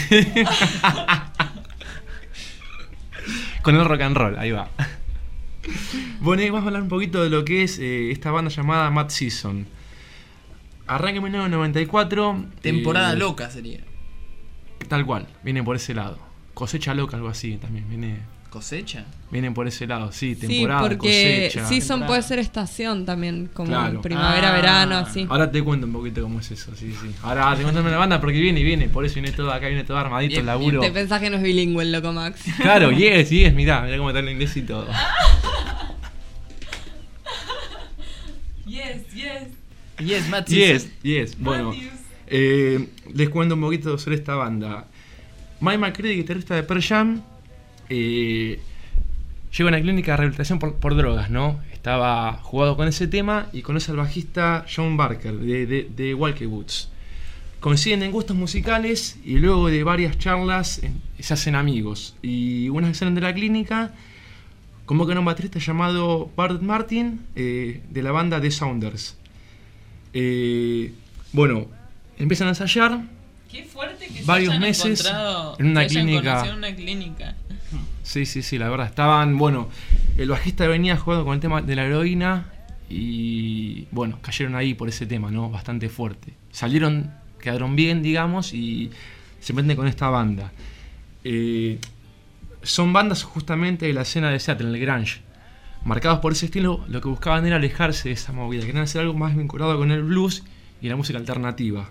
Con el rock and roll, ahí va. Bueno, y vamos a hablar un poquito de lo que es esta banda llamada Mad Season. Arranca en 1994. Temporada loca sería. Tal cual, viene por ese lado. Cosecha loca, algo así también. ¿Cosecha? Vienen por ese lado, sí, temporada, sí, porque cosecha. season puede ser estación también, como claro. Primavera, verano, así. Ahora te cuento un poquito cómo es eso, sí. Ahora te cuento la banda porque viene, por eso viene todo acá, viene todo armadito, el laburo. Te pensás que no es bilingüe el loco Max. Claro, yes, mirá cómo está el inglés y todo. Yes, Matt. Yes. Bueno, les cuento un poquito sobre esta banda. Mike McCready, guitarrista de Pearl Jam, llega a una clínica de rehabilitación por drogas, ¿no? Estaba jugado con ese tema y conoce al bajista John Barker de Walker Woods. Coinciden en gustos musicales y luego de varias charlas se hacen amigos. Y una vez salen de la clínica, convocan a un baterista llamado Bart Martin de la banda The Sounders. Bueno, empiezan a ensayar. Qué fuerte que varios se hayan meses encontrado, en una que hayan clínica. conocido en una clínica. Sí, la verdad. Estaban, bueno, el bajista venía jugando con el tema de la heroína y bueno, cayeron ahí por ese tema, ¿no? Bastante fuerte. Quedaron bien, digamos, y se meten con esta banda. Son bandas justamente de la escena de Seattle, el grunge. Marcados por ese estilo, lo que buscaban era alejarse de esa movida, querían hacer algo más vinculado con el blues y la música alternativa.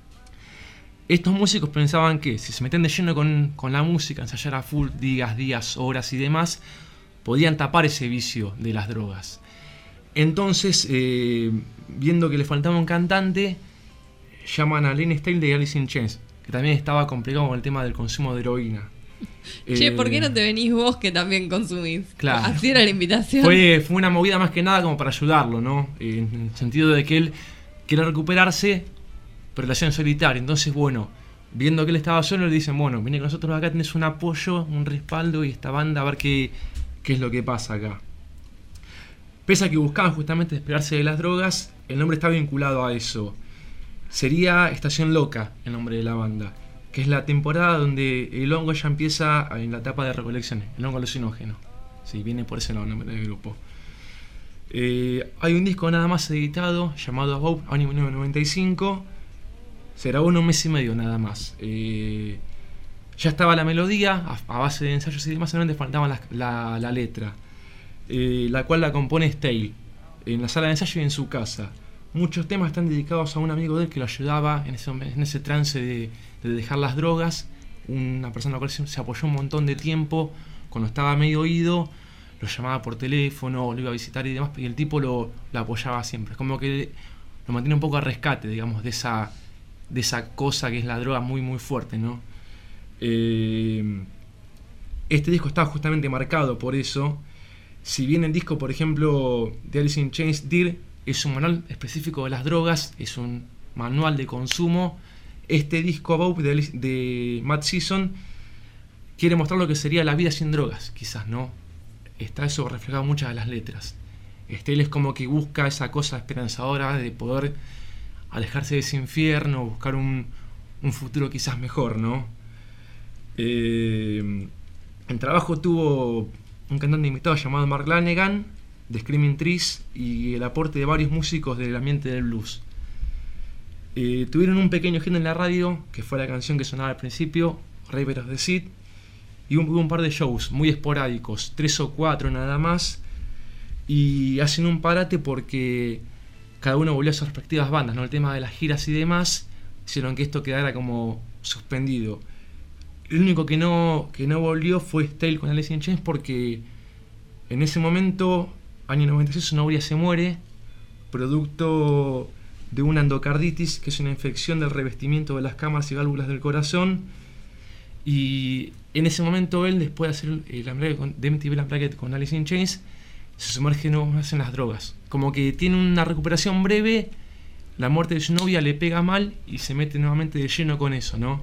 Estos músicos pensaban que si se metían de lleno con la música, ensayar a full días, horas y demás, podían tapar ese vicio de las drogas. Entonces, viendo que le faltaba un cantante, llaman a Len Stale de Alice in Chains, que también estaba complicado con el tema del consumo de heroína. Che, ¿por qué no te venís vos que también consumís? Claro. Así era la invitación. Fue una movida más que nada como para ayudarlo, ¿no? En el sentido de que él quiere recuperarse, pero lo hacía en solitario. Entonces, bueno, viendo que él estaba solo, le dicen, bueno, vení con nosotros acá, tenés un apoyo, un respaldo y esta banda, a ver qué es lo que pasa acá. Pese a que buscaban justamente despegarse de las drogas, el nombre está vinculado a eso. Sería Estación Loca el nombre de la banda, que es la temporada donde el hongo ya empieza en la etapa de recolección, el hongo alucinógeno. Sí, viene por ese lado el nombre del grupo. Hay un disco nada más editado llamado Above, año 1995. Se grabó en un mes y medio nada más. Ya estaba la melodía, a base de ensayos y demás, solamente faltaba la letra, la cual la compone Stale en la sala de ensayo y en su casa. Muchos temas están dedicados a un amigo de él que lo ayudaba en ese trance de dejar las drogas. Una persona con la cual se apoyó un montón de tiempo. Cuando estaba medio oído, lo llamaba por teléfono, lo iba a visitar y demás, y el tipo lo apoyaba siempre. Es como que lo mantiene un poco a rescate, digamos, de esa cosa que es la droga muy muy fuerte, ¿no? Este disco está justamente marcado por eso. Si bien el disco, por ejemplo, de Alice in Chains, Dear, es un manual específico de las drogas, es un manual de consumo, este disco Above de Matt Season quiere mostrar lo que sería la vida sin drogas, quizás, ¿no? Está eso reflejado en muchas de las letras. Él es como que busca esa cosa esperanzadora de poder alejarse de ese infierno, buscar un futuro quizás mejor, ¿no? El trabajo tuvo un cantante invitado llamado Mark Lanegan de Screaming Trees y el aporte de varios músicos del ambiente del blues. Tuvieron un pequeño hit en la radio, que fue la canción que sonaba al principio, River of the Seed, y hubo un par de shows muy esporádicos, 3 o 4 nada más, y hacen un parate porque cada uno volvió a sus respectivas bandas, ¿no? El tema de las giras y demás hicieron que esto quedara como suspendido. El único que no volvió fue Stale con Alice in Chains, porque en ese momento, año 96, su novia se muere, producto de una endocarditis, que es una infección del revestimiento de las cámaras y válvulas del corazón. Y en ese momento él, después de hacer el Unplugged de MTV Unplugged con Alice in Chains, se sumerge más en las drogas. Como que tiene una recuperación breve, la muerte de su novia le pega mal y se mete nuevamente de lleno con eso, ¿no?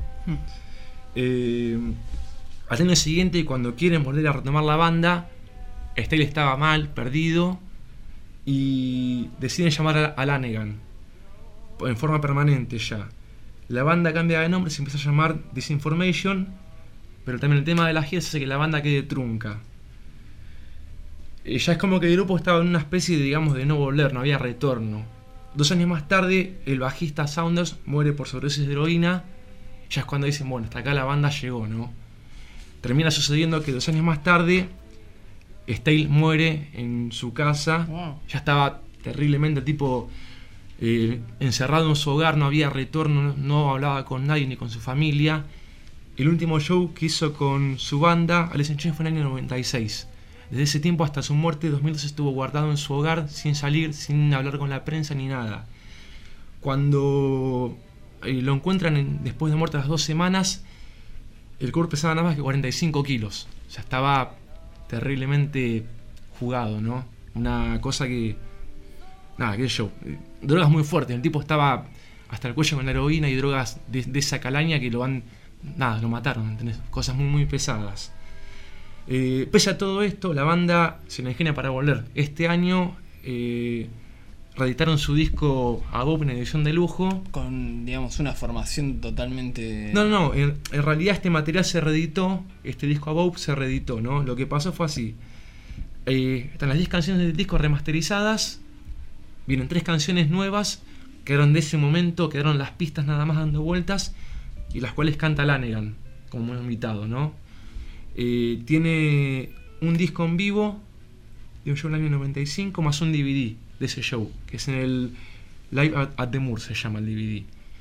Al año siguiente, cuando quieren volver a retomar la banda, Stale estaba mal, perdido, y deciden llamar a Lanegan en forma permanente ya. La banda cambia de nombre, se empieza a llamar Disinformation, pero también el tema de las giras hace que la banda quede trunca. Ya es como que el grupo estaba en una especie de, digamos, de no volver, no había retorno. 2 años más tarde, el bajista Saunders muere por sobredosis de heroína. Ya es cuando dicen, bueno, hasta acá la banda llegó, ¿no? Termina sucediendo que 2 años más tarde, Stale muere en su casa. Wow. Ya estaba terriblemente el tipo encerrado en su hogar, no había retorno, no hablaba con nadie ni con su familia. El último show que hizo con su banda, Alice in Chains, fue en el año 96. Desde ese tiempo hasta su muerte, 2012, estuvo guardado en su hogar, sin salir, sin hablar con la prensa ni nada. Cuando lo encuentran después de muerte a las 2 semanas, el cuerpo pesaba nada más que 45 kilos. O sea, estaba terriblemente jugado, ¿no? Una cosa que... Nada, qué show. Drogas muy fuertes. El tipo estaba hasta el cuello con la heroína y drogas de esa calaña que lo mataron, ¿entendés? Cosas muy, muy pesadas. Pese a todo esto, la banda se la ingenia para volver. Este año reeditaron su disco Above en edición de lujo. Con, digamos, una formación totalmente... No, en realidad este material se reeditó, este disco Above se reeditó, ¿no? Lo que pasó fue así. Están las 10 canciones del disco remasterizadas, vienen 3 canciones nuevas, quedaron de ese momento, quedaron las pistas nada más dando vueltas, y las cuales canta Lanegan, como invitado, ¿no? Tiene un disco en vivo de un show del año 95, más un DVD de ese show, que es en el Live at the Moor, se llama el DVD.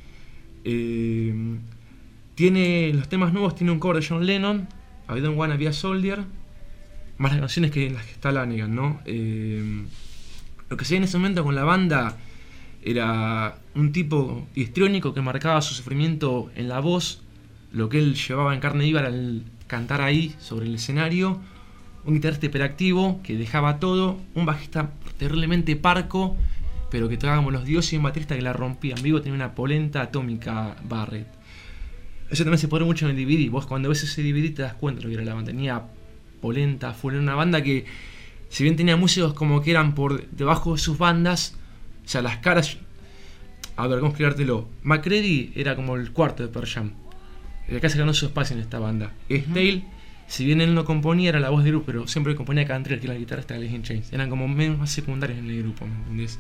Tiene los temas nuevos, tiene un cover de John Lennon, I Don't Wanna Be a Soldier, más las canciones que en las que está Lanegan, ¿no? Lo que se ve en ese momento con la banda era un tipo histriónico que marcaba su sufrimiento en la voz, lo que él llevaba en carne viva al cantar ahí sobre el escenario, un guitarrista hiperactivo que dejaba todo, un bajista terriblemente parco, pero que tocaba como los dioses, y un baterista que la rompía. En vivo tenía una polenta atómica Barrett. Eso también se pone mucho en el DVD. Vos cuando ves ese DVD te das cuenta de lo que era la banda. Tenía polenta, full. Era una banda que, si bien tenía músicos como que eran por debajo de sus bandas, o sea, las caras... A ver, ¿cómo explicártelo? McCready era como el cuarto de Pearl Jam. Acá se ganó su espacio en esta banda. Stale, si bien él no componía, era la voz del grupo, pero siempre componía Cantrell, que era la guitarrista de Alice in Chains. Eran como menos más secundarios en el grupo, ¿me entendés?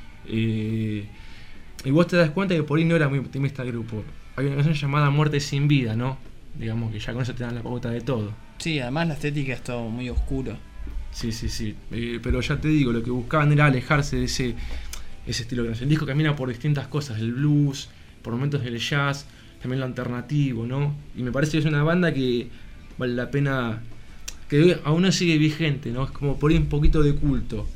Y vos te das cuenta que por ahí no era muy optimista el grupo. Hay una canción llamada Muerte sin vida, ¿no? Digamos que ya con eso te dan la pauta de todo. Sí, además la estética es todo muy oscuro. Sí. Pero ya te digo, lo que buscaban era alejarse de ese estilo de canción. El disco camina por distintas cosas, el blues, por momentos del jazz, también lo alternativo, ¿no? Y me parece que es una banda que vale la pena, que aún no sigue vigente, ¿no? Es como por ahí un poquito de culto.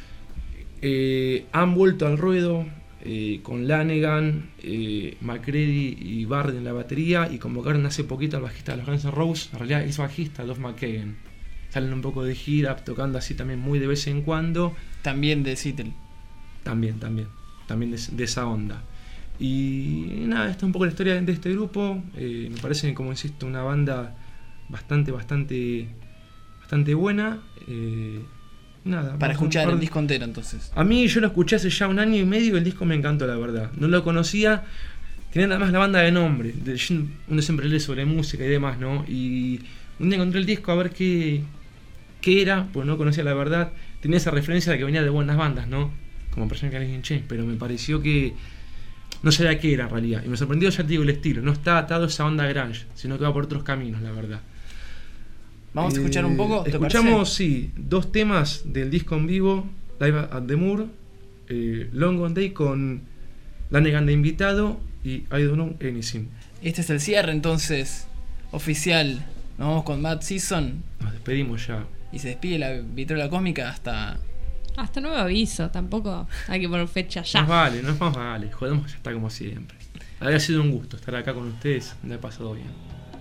Han vuelto al ruedo con Lanegan, McCready y Barrett en la batería, y convocaron hace poquito al bajista de los Guns N' Roses, en realidad es bajista, Duff McKagan. Salen un poco de gira, tocando así también muy de vez en cuando. También de Seattle. También de esa onda. Y nada, esta es un poco la historia de este grupo. Me parece, como insisto, una banda bastante buena. Nada, para escuchar el disco entero, entonces. A mí, yo lo escuché hace ya 1 año y medio, el disco me encantó, la verdad. No lo conocía, tenía nada más la banda de nombre. Uno siempre lee sobre música y demás, ¿no? Y un día encontré el disco a ver qué era, pues no conocía la verdad. Tenía esa referencia de que venía de buenas bandas, ¿no? Como Pearl Jam y Alice in Chains, pero me pareció que no sabía qué era en realidad. Y me sorprendió, ya te digo, el estilo. No está atado a esa onda grunge, sino que va por otros caminos, la verdad. Vamos a escuchar un poco. Escuchamos, sí, 2 temas del disco en vivo, Live at the Moor, Long Gone Day con Lanegan de invitado y I Don't Know Anything. Este es el cierre entonces oficial. Nos vamos con Mad Season. Nos despedimos ya. Y se despide la vitrola cósmica hasta nuevo aviso. Tampoco hay que poner fecha ya. No más vale. Jodemos, ya está como siempre. Había sido un gusto estar acá con ustedes. Me ha pasado bien.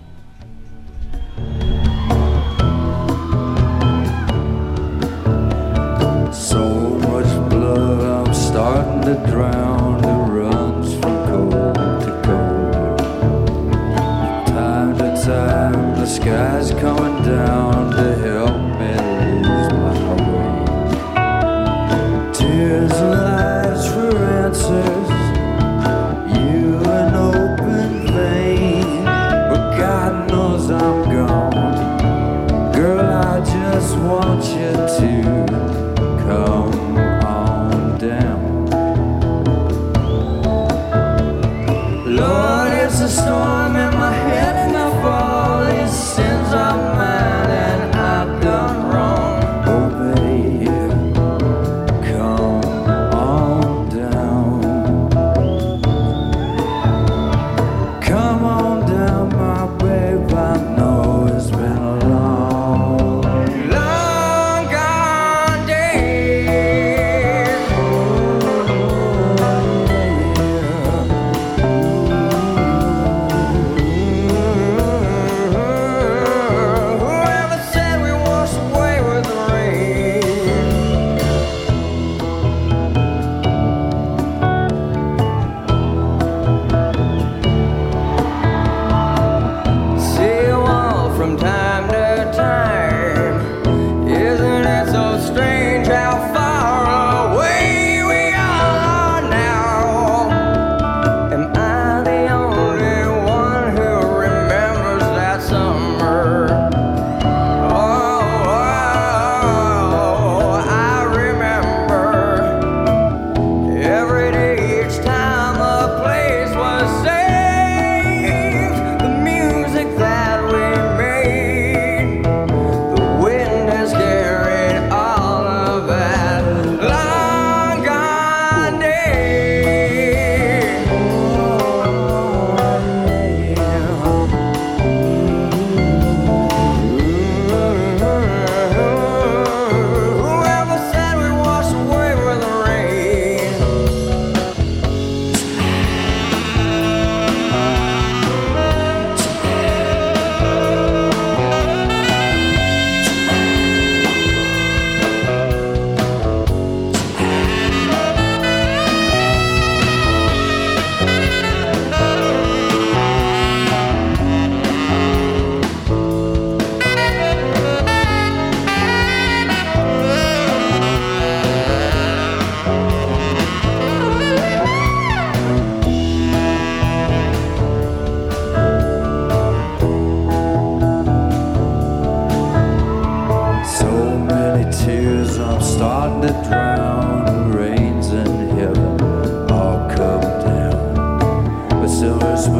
So much blood, I'm starting to drown. It runs from cold to cold. Time to time, the sky's coming down to help me lose my way. Tears and lies for answers, you an open vein. But God knows I'm gone. Girl, I just want you to come on down. Lord, it's a storm in my head and I fall. These sins are mine.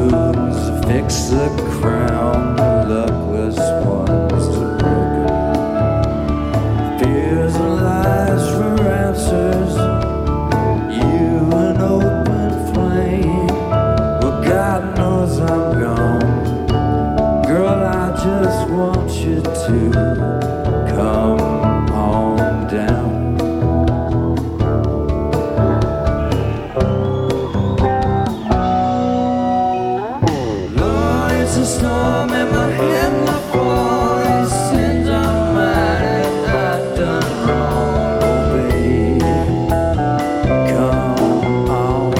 spoons to fix the crown, the luckless ones are broken. Fears and lies for answers, you an open flame. Well, God knows I'm gone. Girl, I just want you to come on down. Lord, it's a storm in my head, my fall. These sins are mine and I've done wrong. Oh, baby, come on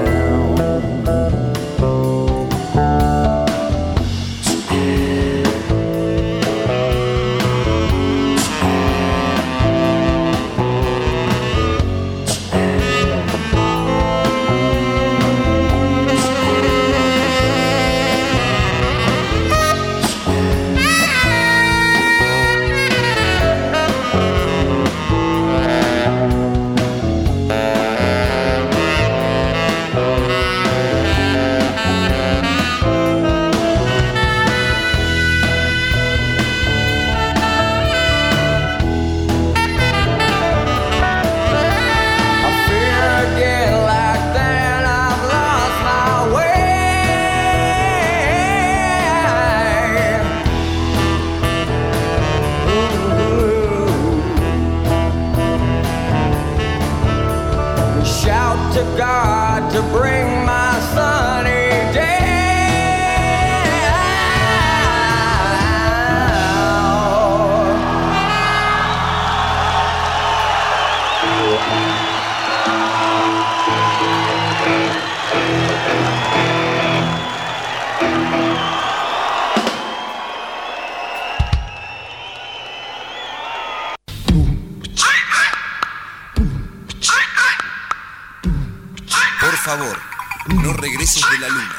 to God to bring my sunny day. Por favor, no regreses de la luna.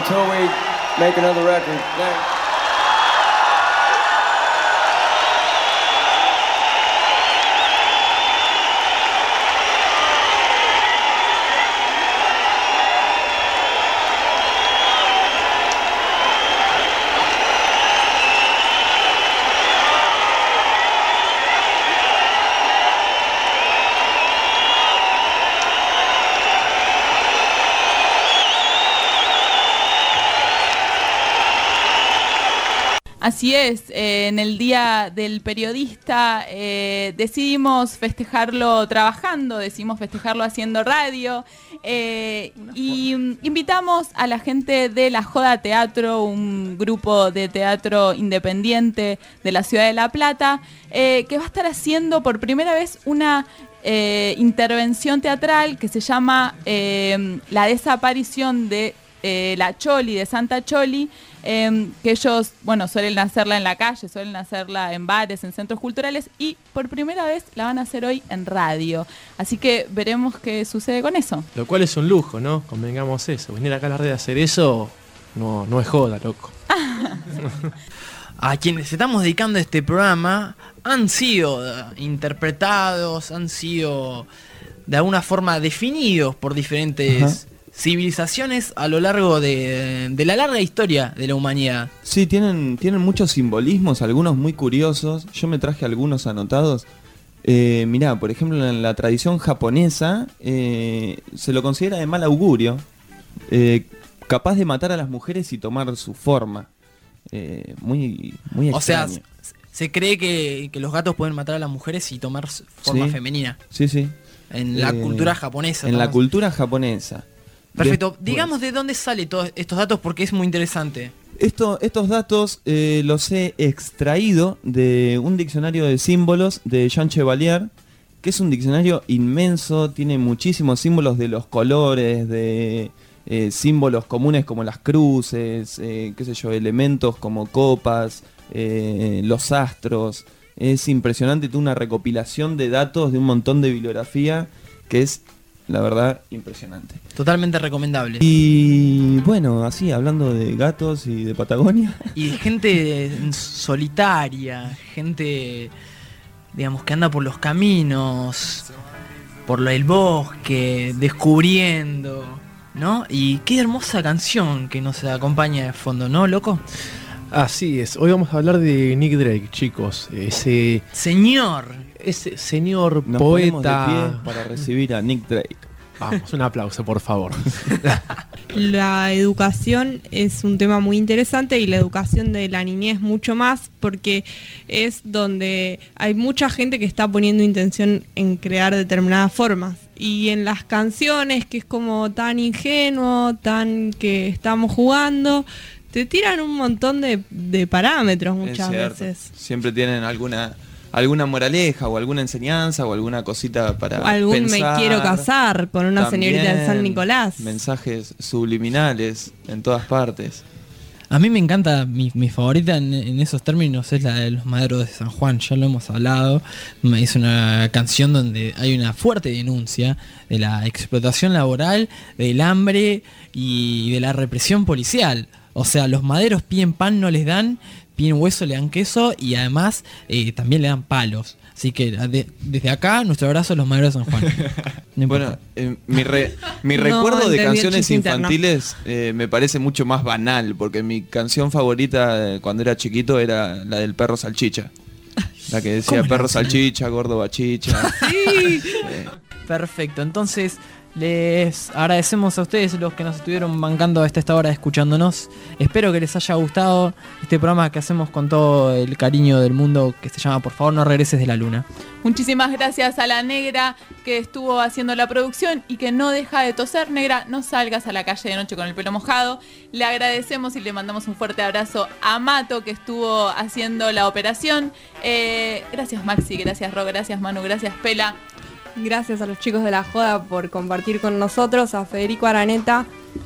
until we make another record. Así es, en el Día del Periodista decidimos festejarlo trabajando, decidimos festejarlo haciendo radio y invitamos a la gente de La Joda Teatro, un grupo de teatro independiente de la ciudad de La Plata, que va a estar haciendo por primera vez una intervención teatral que se llama La desaparición de la Choli, de Santa Choli, que ellos, bueno, suelen hacerla en la calle, suelen hacerla en bares, en centros culturales y por primera vez la van a hacer hoy en radio. Así que veremos qué sucede con eso. Lo cual es un lujo, ¿no? Convengamos eso. Venir acá a la red a hacer eso no es joda, loco. A quienes estamos dedicando a este programa han sido interpretados, han sido de alguna forma definidos por diferentes civilizaciones a lo largo de la larga historia de la humanidad. Sí, tienen muchos simbolismos, algunos muy curiosos. Yo me traje algunos anotados. Mirá, por ejemplo, en la tradición japonesa se lo considera de mal augurio, capaz de matar a las mujeres y tomar su forma. Muy extraño. O sea, se cree que los gatos pueden matar a las mujeres y tomar forma femenina. Sí, sí. En la cultura japonesa. En la cultura japonesa. Perfecto. Digamos de dónde salen todos estos datos porque es muy interesante. Estos datos los he extraído de un diccionario de símbolos de Jean Chevalier, que es un diccionario inmenso, tiene muchísimos símbolos de los colores, de símbolos comunes como las cruces, qué sé yo, elementos como copas, los astros. Es impresionante, tiene una recopilación de datos de un montón de bibliografía que es, la verdad, impresionante. Totalmente recomendable. Y bueno, así, hablando de gatos y de Patagonia. Y de gente solitaria, gente, digamos, que anda por los caminos, por el bosque, descubriendo, ¿no? Y qué hermosa canción que nos acompaña de fondo, ¿no, loco? Así es, hoy vamos a hablar de Nick Drake, chicos. Ese señor Nos poeta. ponemos de pie para recibir a Nick Drake. Vamos, un aplauso, por favor. La educación es un tema muy interesante y la educación de la niñez mucho más porque es donde hay mucha gente que está poniendo intención en crear determinadas formas. Y en las canciones, que es como tan ingenuo, tan que estamos jugando, te tiran un montón de parámetros muchas veces. Siempre tienen alguna moraleja o alguna enseñanza o alguna cosita para algún pensar. Me quiero casar con una También señorita de San Nicolás. Mensajes subliminales en todas partes. A mí me encanta, mi favorita en esos términos es la de Los Maderos de San Juan, ya lo hemos hablado. Es una canción donde hay una fuerte denuncia de la explotación laboral, del hambre y de la represión policial. O sea, los maderos piden pan, no les dan, piden hueso, le dan queso y además también le dan palos. Así que desde acá, nuestro abrazo a los maderos de San Juan. No bueno, mi recuerdo de canciones infantiles me parece mucho más banal, porque mi canción favorita cuando era chiquito era la del perro salchicha. La que decía perro salchicha, gordo bachicha. Sí. Perfecto, entonces les agradecemos a ustedes los que nos estuvieron bancando hasta esta hora escuchándonos. Espero que les haya gustado este programa que hacemos con todo el cariño del mundo, que se llama Por favor no regreses de la luna. Muchísimas gracias a la Negra que estuvo haciendo la producción y que no deja de toser. Negra, no salgas a la calle de noche con el pelo mojado. Le agradecemos y le mandamos un fuerte abrazo a Mato que estuvo haciendo la operación. Gracias Maxi, gracias Ro, gracias Manu, gracias Pela. Gracias a los chicos de La Joda por compartir con nosotros, a Federico Araneta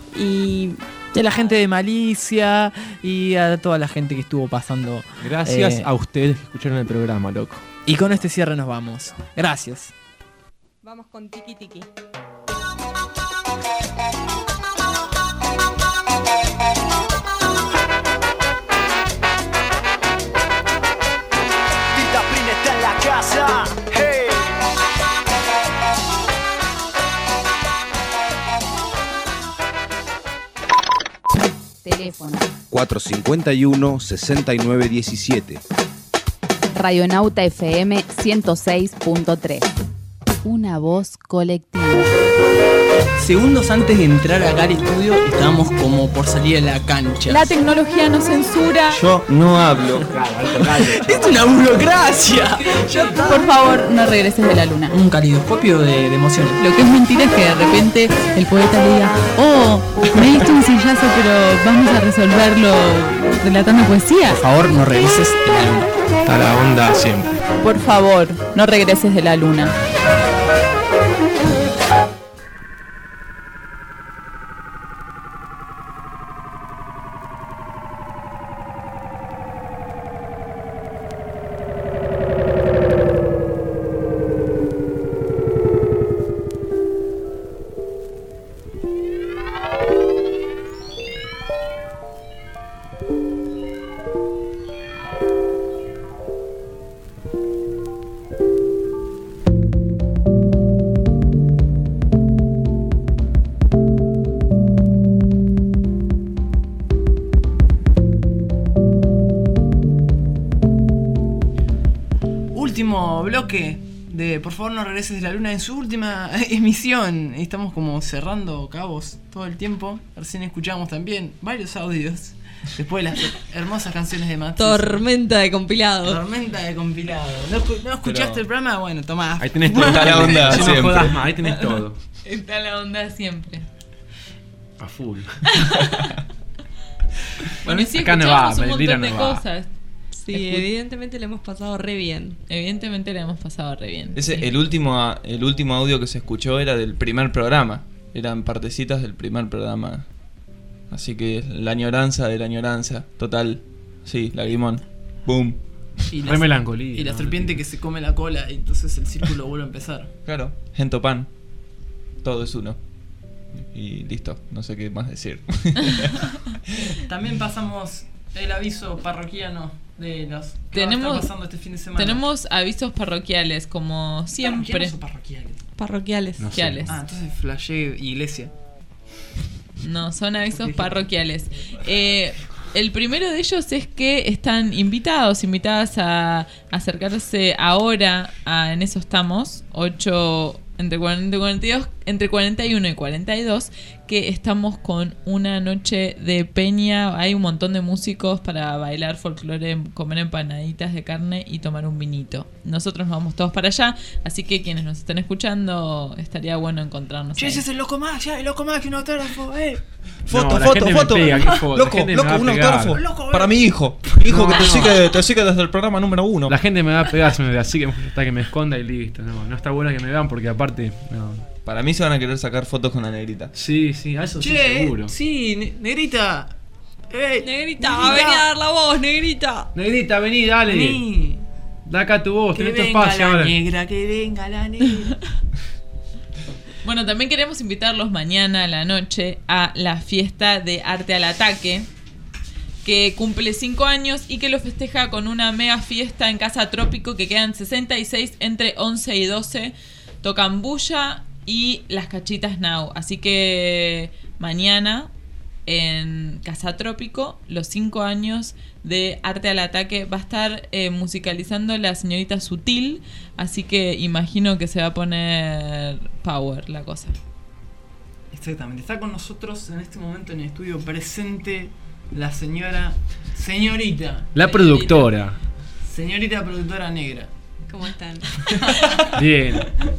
y a la gente de Malicia y a toda la gente que estuvo pasando. Gracias a ustedes que escucharon el programa, loco. Y con este cierre nos vamos. Gracias. Vamos con Tiki Tiki. pasa? Hey. Teléfono. 451-6917. Radionauta FM 106.3. Una voz colectiva. Segundos antes de entrar acá al estudio estábamos como por salir a la cancha. La tecnología nos censura. Yo no hablo. ¡Es una burocracia! Por favor, no regreses de la luna. Un calidoscopio de emociones. Lo que es mentira es que de repente el poeta le diga: oh, me diste un sillazo, pero vamos a resolverlo relatando poesía. Por favor, no regreses de la luna. Está la onda siempre. Por favor, no regreses de la luna. Último bloque de Por favor no regreses de la luna en su última emisión. Estamos como cerrando cabos todo el tiempo. Recién escuchamos también varios audios después de las hermosas canciones de Matsu. Tormenta de compilado. Tormenta de compilado. ¿No escuchaste el programa? Bueno, tomá. Ahí tenés todo. Está la onda no siempre. jodas más, ahí tenés todo. Está la onda siempre. A full. Bueno, y sí, acá no escuchamos va, un Melina montón de no va. cosas. Sí, evidentemente le hemos pasado re bien. Evidentemente le hemos pasado re bien. Ese, Sí. el último audio que se escuchó era del primer programa. Eran partecitas del primer programa. Así que la añoranza de la añoranza. Total. Sí, lagrimón. Boom. Y Re melancolía. Y la ¿no? serpiente que se come la cola y entonces el círculo vuelve a empezar. Claro. Gentopan. Todo es uno. Y listo. No sé qué más decir. También pasamos el aviso parroquiano de los que va a estar pasando este fin de semana. Tenemos avisos parroquiales, como siempre. ¿Parroquianos o parroquiales? Parroquiales. No sé. Parroquiales. Ah, entonces flashé iglesia. No, son avisos parroquiales. El primero de ellos es que están invitadas a acercarse ahora a En Eso Estamos, 8, entre 41 y 42, que estamos con una noche de peña. Hay un montón de músicos para bailar folclore, comer empanaditas de carne y tomar un vinito. Nosotros nos vamos todos para allá, así que quienes nos estén escuchando, estaría bueno encontrarnos Che, ahí. ese es el loco más, ya, el loco más que un autógrafo, Foto, la foto, gente me foto. pega, ¿qué foto? La Loco, gente me loco, va a un pegar. autógrafo. Loco, Para mi hijo. Mi hijo que No. te sigue desde el programa número 1. La gente me va a pegar si me ve así, que hasta que me esconda y listo. No está bueno que me vean porque aparte. No. Para mí se van a querer sacar fotos con la negrita. Sí, a eso sí Che, seguro. sí, negrita. Negrita, vení a dar la voz, negrita. Negrita, vení, dale. Vení. Da acá tu voz, Que tenés tu venga espacio la ahora. negra, que venga la negra. Bueno, también queremos invitarlos mañana a la noche a la fiesta de Arte al Ataque, que cumple 5 años y que lo festeja con una mega fiesta en Casa Trópico, que quedan 66 entre 11 y 12. Tocan bulla y las cachitas now. Así que mañana en Casa Trópico, los 5 años de Arte al Ataque, va a estar musicalizando la señorita Sutil. Así que imagino que se va a poner power la cosa. Exactamente, está con nosotros en este momento en el estudio presente la señorita. La productora. Señorita productora negra. ¿Cómo están? Bien.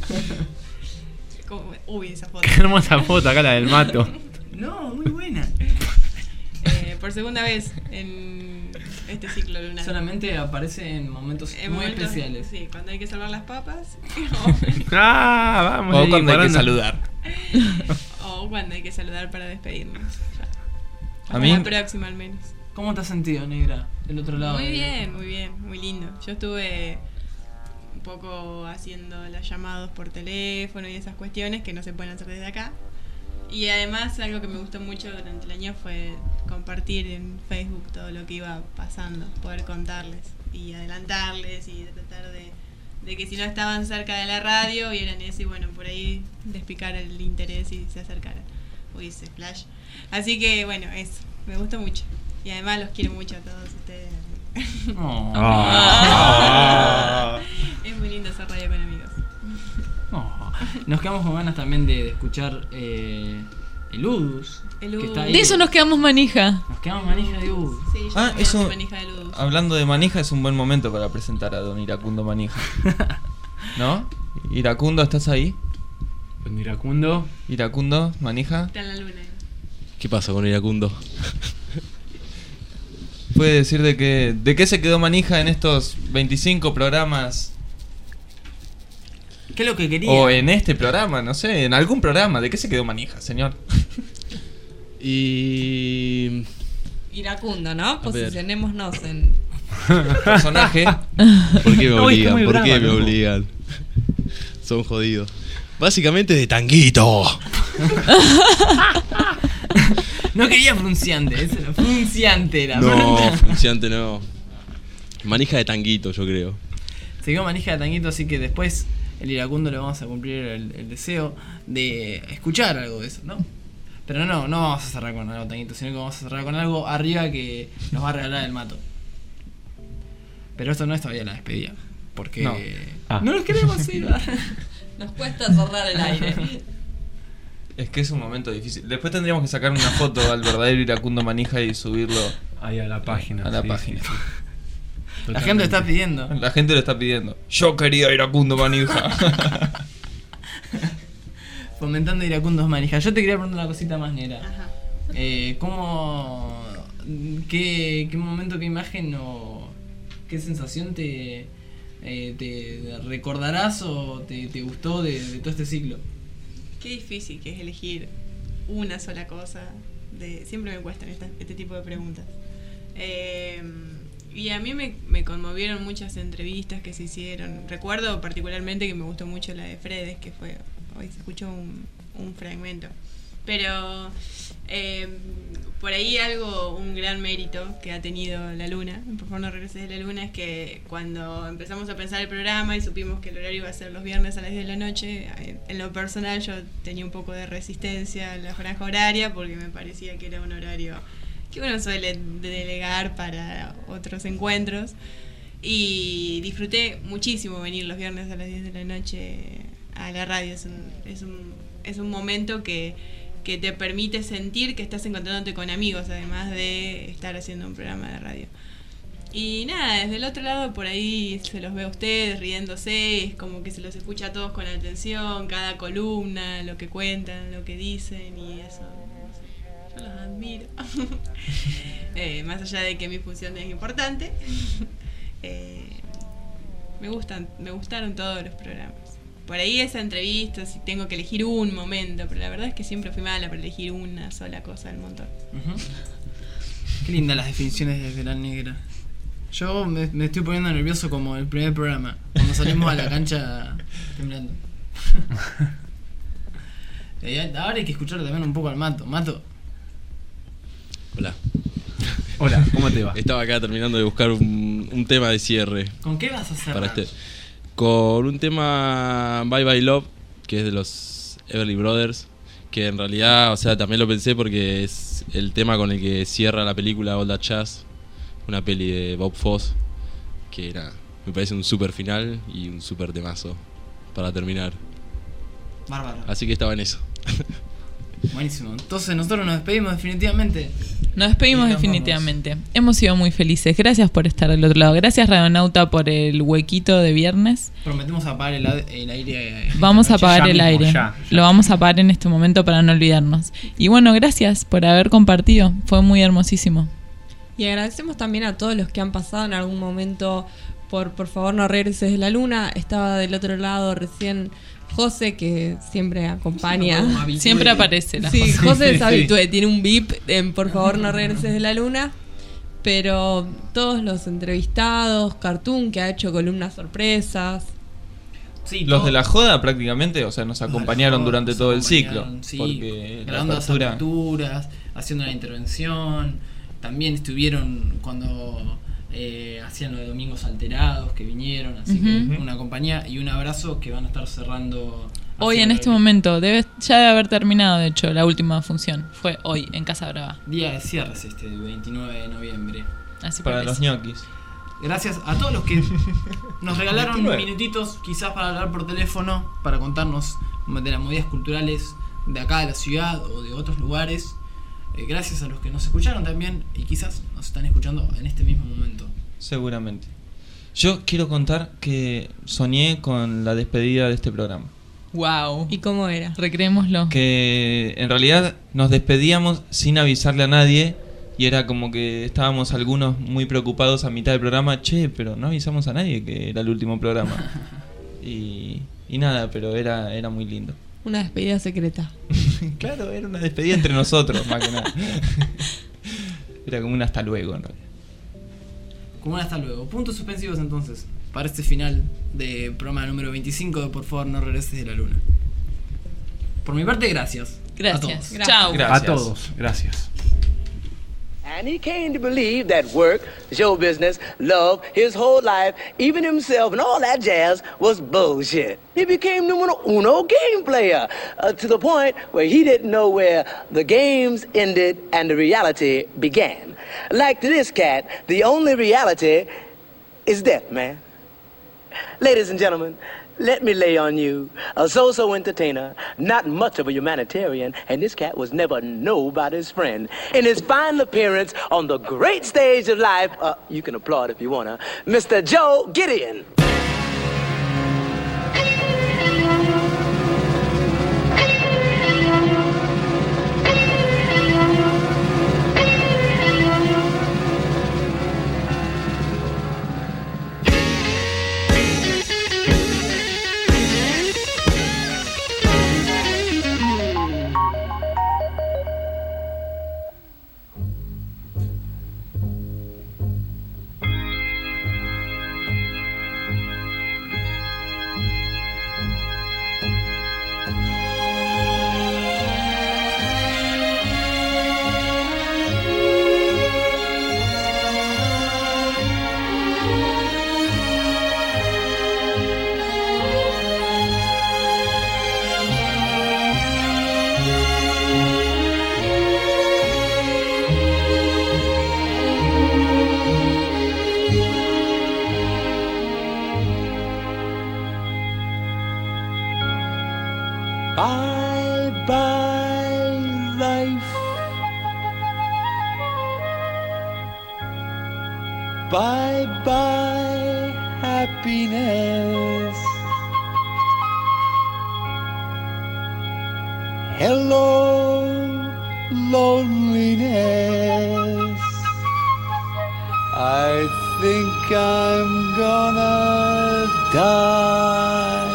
Uy, esa foto. Qué hermosa foto acá, la del mato. No, muy buena. Por segunda vez en este ciclo lunar. Solamente aparece en momentos muy especiales. Sí, cuando hay que salvar las papas. Vamos. O cuando hay que saludar. O cuando hay que saludar para despedirnos. A mí. La próxima al menos. ¿Cómo te has sentido, negra? Del otro lado. Muy bien, muy lindo. Yo estuve un poco haciendo los llamados por teléfono y esas cuestiones que no se pueden hacer desde acá. Y además algo que me gustó mucho durante el año fue compartir en Facebook todo lo que iba pasando, poder contarles y adelantarles y tratar de que si no estaban cerca de la radio, vieran eso y bueno, por ahí les picara el interés y se acercaran. Uy, ese flash. Así que bueno, eso, me gustó mucho. Y además los quiero mucho a todos ustedes. Es muy lindo hacer radio con amigos. Nos quedamos con ganas también de escuchar el Udus. Que está ahí. De eso nos quedamos manija. Nos quedamos manija de Udus. Sí, yo eso, manija de Udus. Hablando de manija, es un buen momento para presentar a don Iracundo Manija. ¿No? Iracundo, ¿estás ahí? Don Iracundo. Iracundo, Manija. Está en la luna. ¿Qué pasa con Iracundo? ¿Puede decir de qué se quedó Manija en estos 25 programas? ¿Qué es lo que quería? O en este programa, no sé, en algún programa. ¿De qué se quedó Manija, señor? Y... Iracundo, ¿no? ver. Posicionémonos en... Personaje. ¿Por qué me obligan? muy ¿Por brava, qué me loco. obligan? Son jodidos. Básicamente de tanguito. No quería frunciante, eso era frunciante era. No, frunciante no. Manija de tanguito, yo creo. Se quedó manija de tanguito, así que después el Iracundo le vamos a cumplir el deseo de escuchar algo de eso, ¿no? Pero no vamos a cerrar con algo tanguito, sino que vamos a cerrar con algo arriba que nos va a regalar el Mato. Pero esto no es todavía la despedida, porque no los queremos ir. Nos cuesta cerrar el aire. Es que es un momento difícil. Después tendríamos que sacar una foto al verdadero Iracundo Manija y subirlo ahí a la página. A la sí, página. sí. La gente lo está pidiendo. La gente lo está pidiendo. Yo quería Iracundo Manija. Fomentando Iracundos Manija. Yo te quería preguntar una cosita más, Nera. Ajá. ¿Cómo... qué momento, qué imagen o qué sensación te recordarás o te gustó de todo este ciclo? Qué difícil que es elegir una sola cosa. Siempre me cuestan este tipo de preguntas. Y a mí me conmovieron muchas entrevistas que se hicieron. Recuerdo particularmente que me gustó mucho la de Fredes, que fue... Hoy se escuchó un fragmento. Pero por ahí un gran mérito que ha tenido La Luna, por favor no regreses de La Luna, es que cuando empezamos a pensar el programa y supimos que el horario iba a ser los viernes a las 10 de la noche, en lo personal yo tenía un poco de resistencia a la franja horaria porque me parecía que era un horario que uno suele delegar para otros encuentros, y disfruté muchísimo venir los viernes a las 10 de la noche a la radio. Es un momento que te permite sentir que estás encontrándote con amigos, además de estar haciendo un programa de radio. Y nada, desde el otro lado por ahí se los ve a ustedes riéndose, es como que se los escucha a todos con atención, cada columna, lo que cuentan, lo que dicen, y eso, no sé, yo los admiro. Más allá de que mi función es importante, me gustaron todos los programas. Por ahí esa entrevista, si tengo que elegir un momento, pero la verdad es que siempre fui mala para elegir una sola cosa del montón. Qué lindas las definiciones de la negra. Yo me estoy poniendo nervioso como el primer programa, cuando salimos a la cancha temblando. Ahora hay que escuchar también un poco al Mato. Mato. Hola. Hola, ¿cómo te va? Estaba acá terminando de buscar un tema de cierre. ¿Con qué vas a cerrar? Para con un tema Bye Bye Love, que es de los Everly Brothers, que en realidad, o sea, también lo pensé porque es el tema con el que cierra la película All That Jazz, una peli de Bob Fosse, que nada, me parece un super final y un super temazo para terminar. Bárbaro. Así que estaba en eso. Buenísimo. Entonces nosotros nos despedimos definitivamente. Nos despedimos definitivamente. Hemos sido muy felices. Gracias por estar del otro lado. Gracias, Radionauta, por el huequito de viernes. Prometemos apagar el aire. Vamos a apagar el aire. Lo vamos a apagar en este momento para no olvidarnos. Y bueno, gracias por haber compartido. Fue muy hermosísimo. Y agradecemos también a todos los que han pasado en algún momento por favor no regreses de la luna. Estaba del otro lado recién José, que siempre acompaña. Siempre aparece. Sí, José es habitué, tiene un VIP en por favor no regreses de la luna. Pero todos los entrevistados, Cartoon, que ha hecho columnas sorpresas. Sí, los de la joda prácticamente, o sea, nos acompañaron durante todo el ciclo. Sí, porque grabando las aperturas, haciendo la intervención. También estuvieron cuando hacían lo de Domingos Alterados, que vinieron, así que una compañía y un abrazo que van a estar cerrando hoy en este momento. Ya debe haber terminado, de hecho, la última función. Fue hoy, en Casa Brava. Día de cierres 29 de noviembre. Así para los ñoquis. Gracias a todos los que nos regalaron minutitos, quizás para hablar por teléfono, para contarnos de las movidas culturales de acá de la ciudad o de otros lugares. Gracias a los que nos escucharon también y quizás nos están escuchando en este mismo momento. Seguramente. Yo quiero contar que soñé con la despedida de este programa. Wow. ¿Y cómo era? Recreémoslo. Que en realidad nos despedíamos sin avisarle a nadie y era como que estábamos algunos muy preocupados a mitad del programa. Che, pero no avisamos a nadie que era el último programa. y nada, pero era muy lindo. Una despedida secreta. Claro, era una despedida entre nosotros, más que nada. Era como un hasta luego, en realidad. Como un hasta luego. Puntos suspensivos entonces para este final de programa número 25 de Por favor no regreses de la luna. Por mi parte, gracias. Gracias. Chao. A todos. Gracias. And he came to believe that work, show business, love, his whole life, even himself and all that jazz was bullshit. He became numero uno game player to the point where he didn't know where the games ended and the reality began. Like to this cat, the only reality is death, man. Ladies and gentlemen, let me lay on you a so-so entertainer, not much of a humanitarian, and this cat was never nobody's friend. In his final appearance on the great stage of life, you can applaud if you wanna, Mr. Joe Gideon. Bye-bye, life. Bye-bye, happiness. Hello, loneliness. I think I'm gonna die.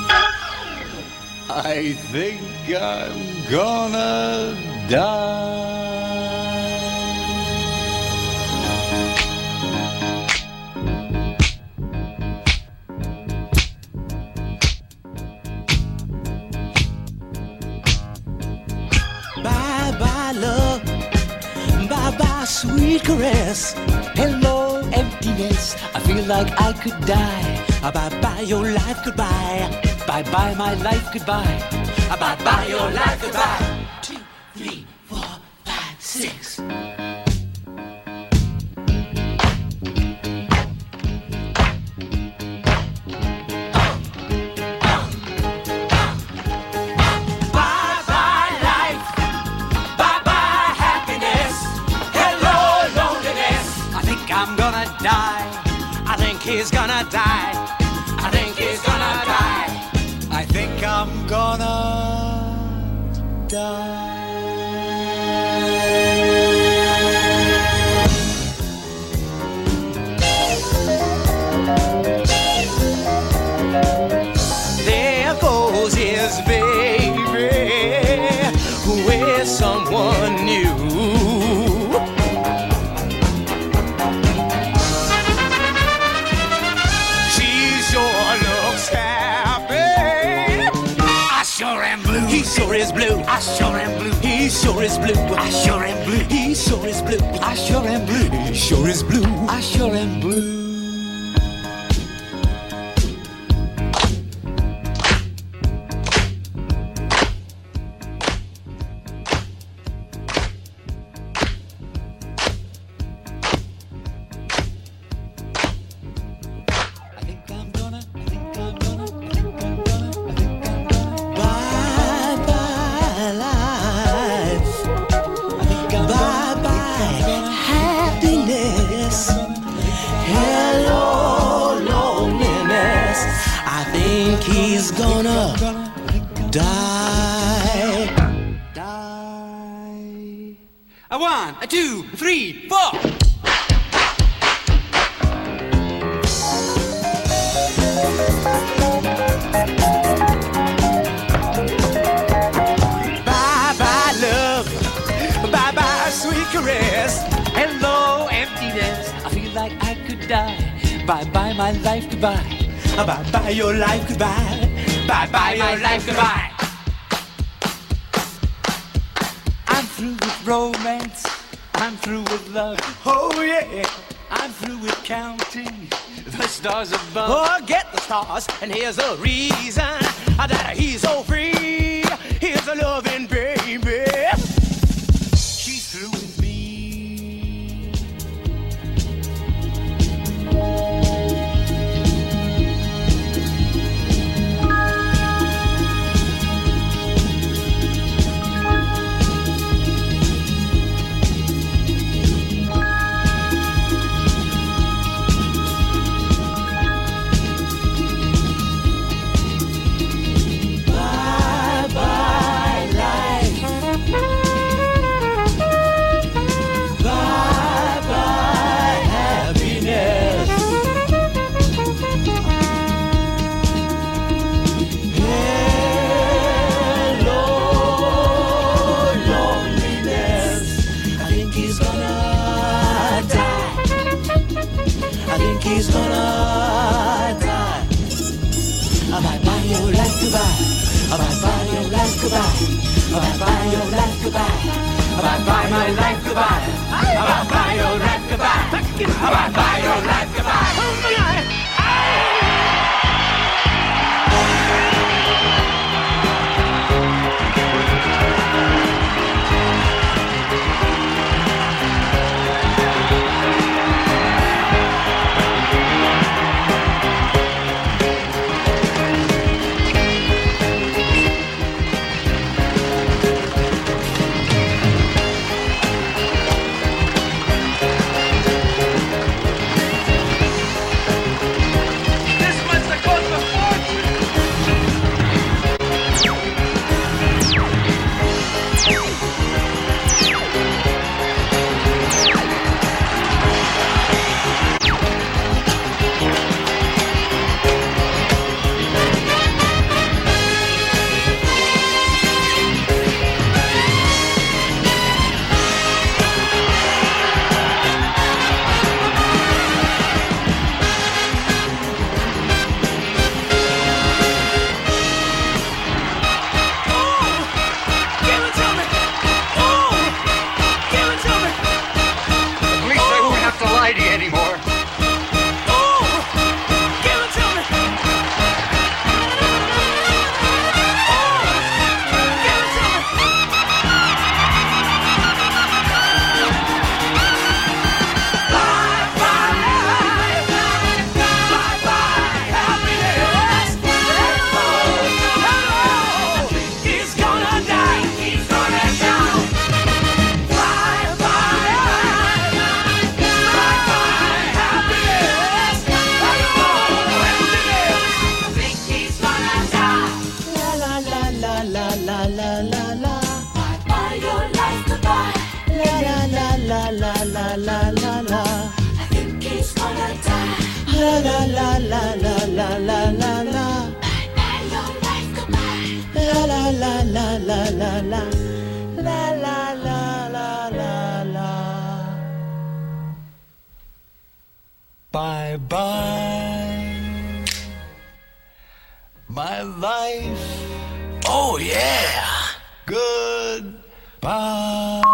I think I'm gonna die. Bye-bye, love. Bye-bye, sweet caress. Hello, emptiness. I feel like I could die. Bye-bye, your life, goodbye. Bye-bye, my life, goodbye. Bye-bye, your life, goodbye. 2, 3, 4, 5, 6. Bye-bye, life. Bye-bye, happiness. Hello, loneliness. I think I'm gonna die. I think he's gonna die. I think he's gonna die. I think I'm gonna die. There goes his baby with someone new. She sure looks happy. I sure am blue. He's so sure is blue. I sure am blue. He sure is blue. I sure am blue. He sure is blue. I sure am blue. He sure is blue. I sure am blue. He's gonna die. Die. A 1, a 2, 3, 4. Bye bye love, bye bye sweet caress. Hello emptiness, I feel like I could die. Bye bye my life, goodbye. Bye bye your life, goodbye. Bye bye your life, goodbye. I'm through with romance. I'm through with love. Oh yeah. I'm through with counting the stars above. Forget the stars, and here's the reason that he's so free. Here's a loving baby. She's through with me. He's gonna die. Bye bye your life goodbye. Bye bye your life goodbye. Bye bye your life goodbye. Bye bye my life goodbye. Bye bye your life goodbye. Bye bye your life goodbye. Bye bye, my life. Oh yeah. Goodbye.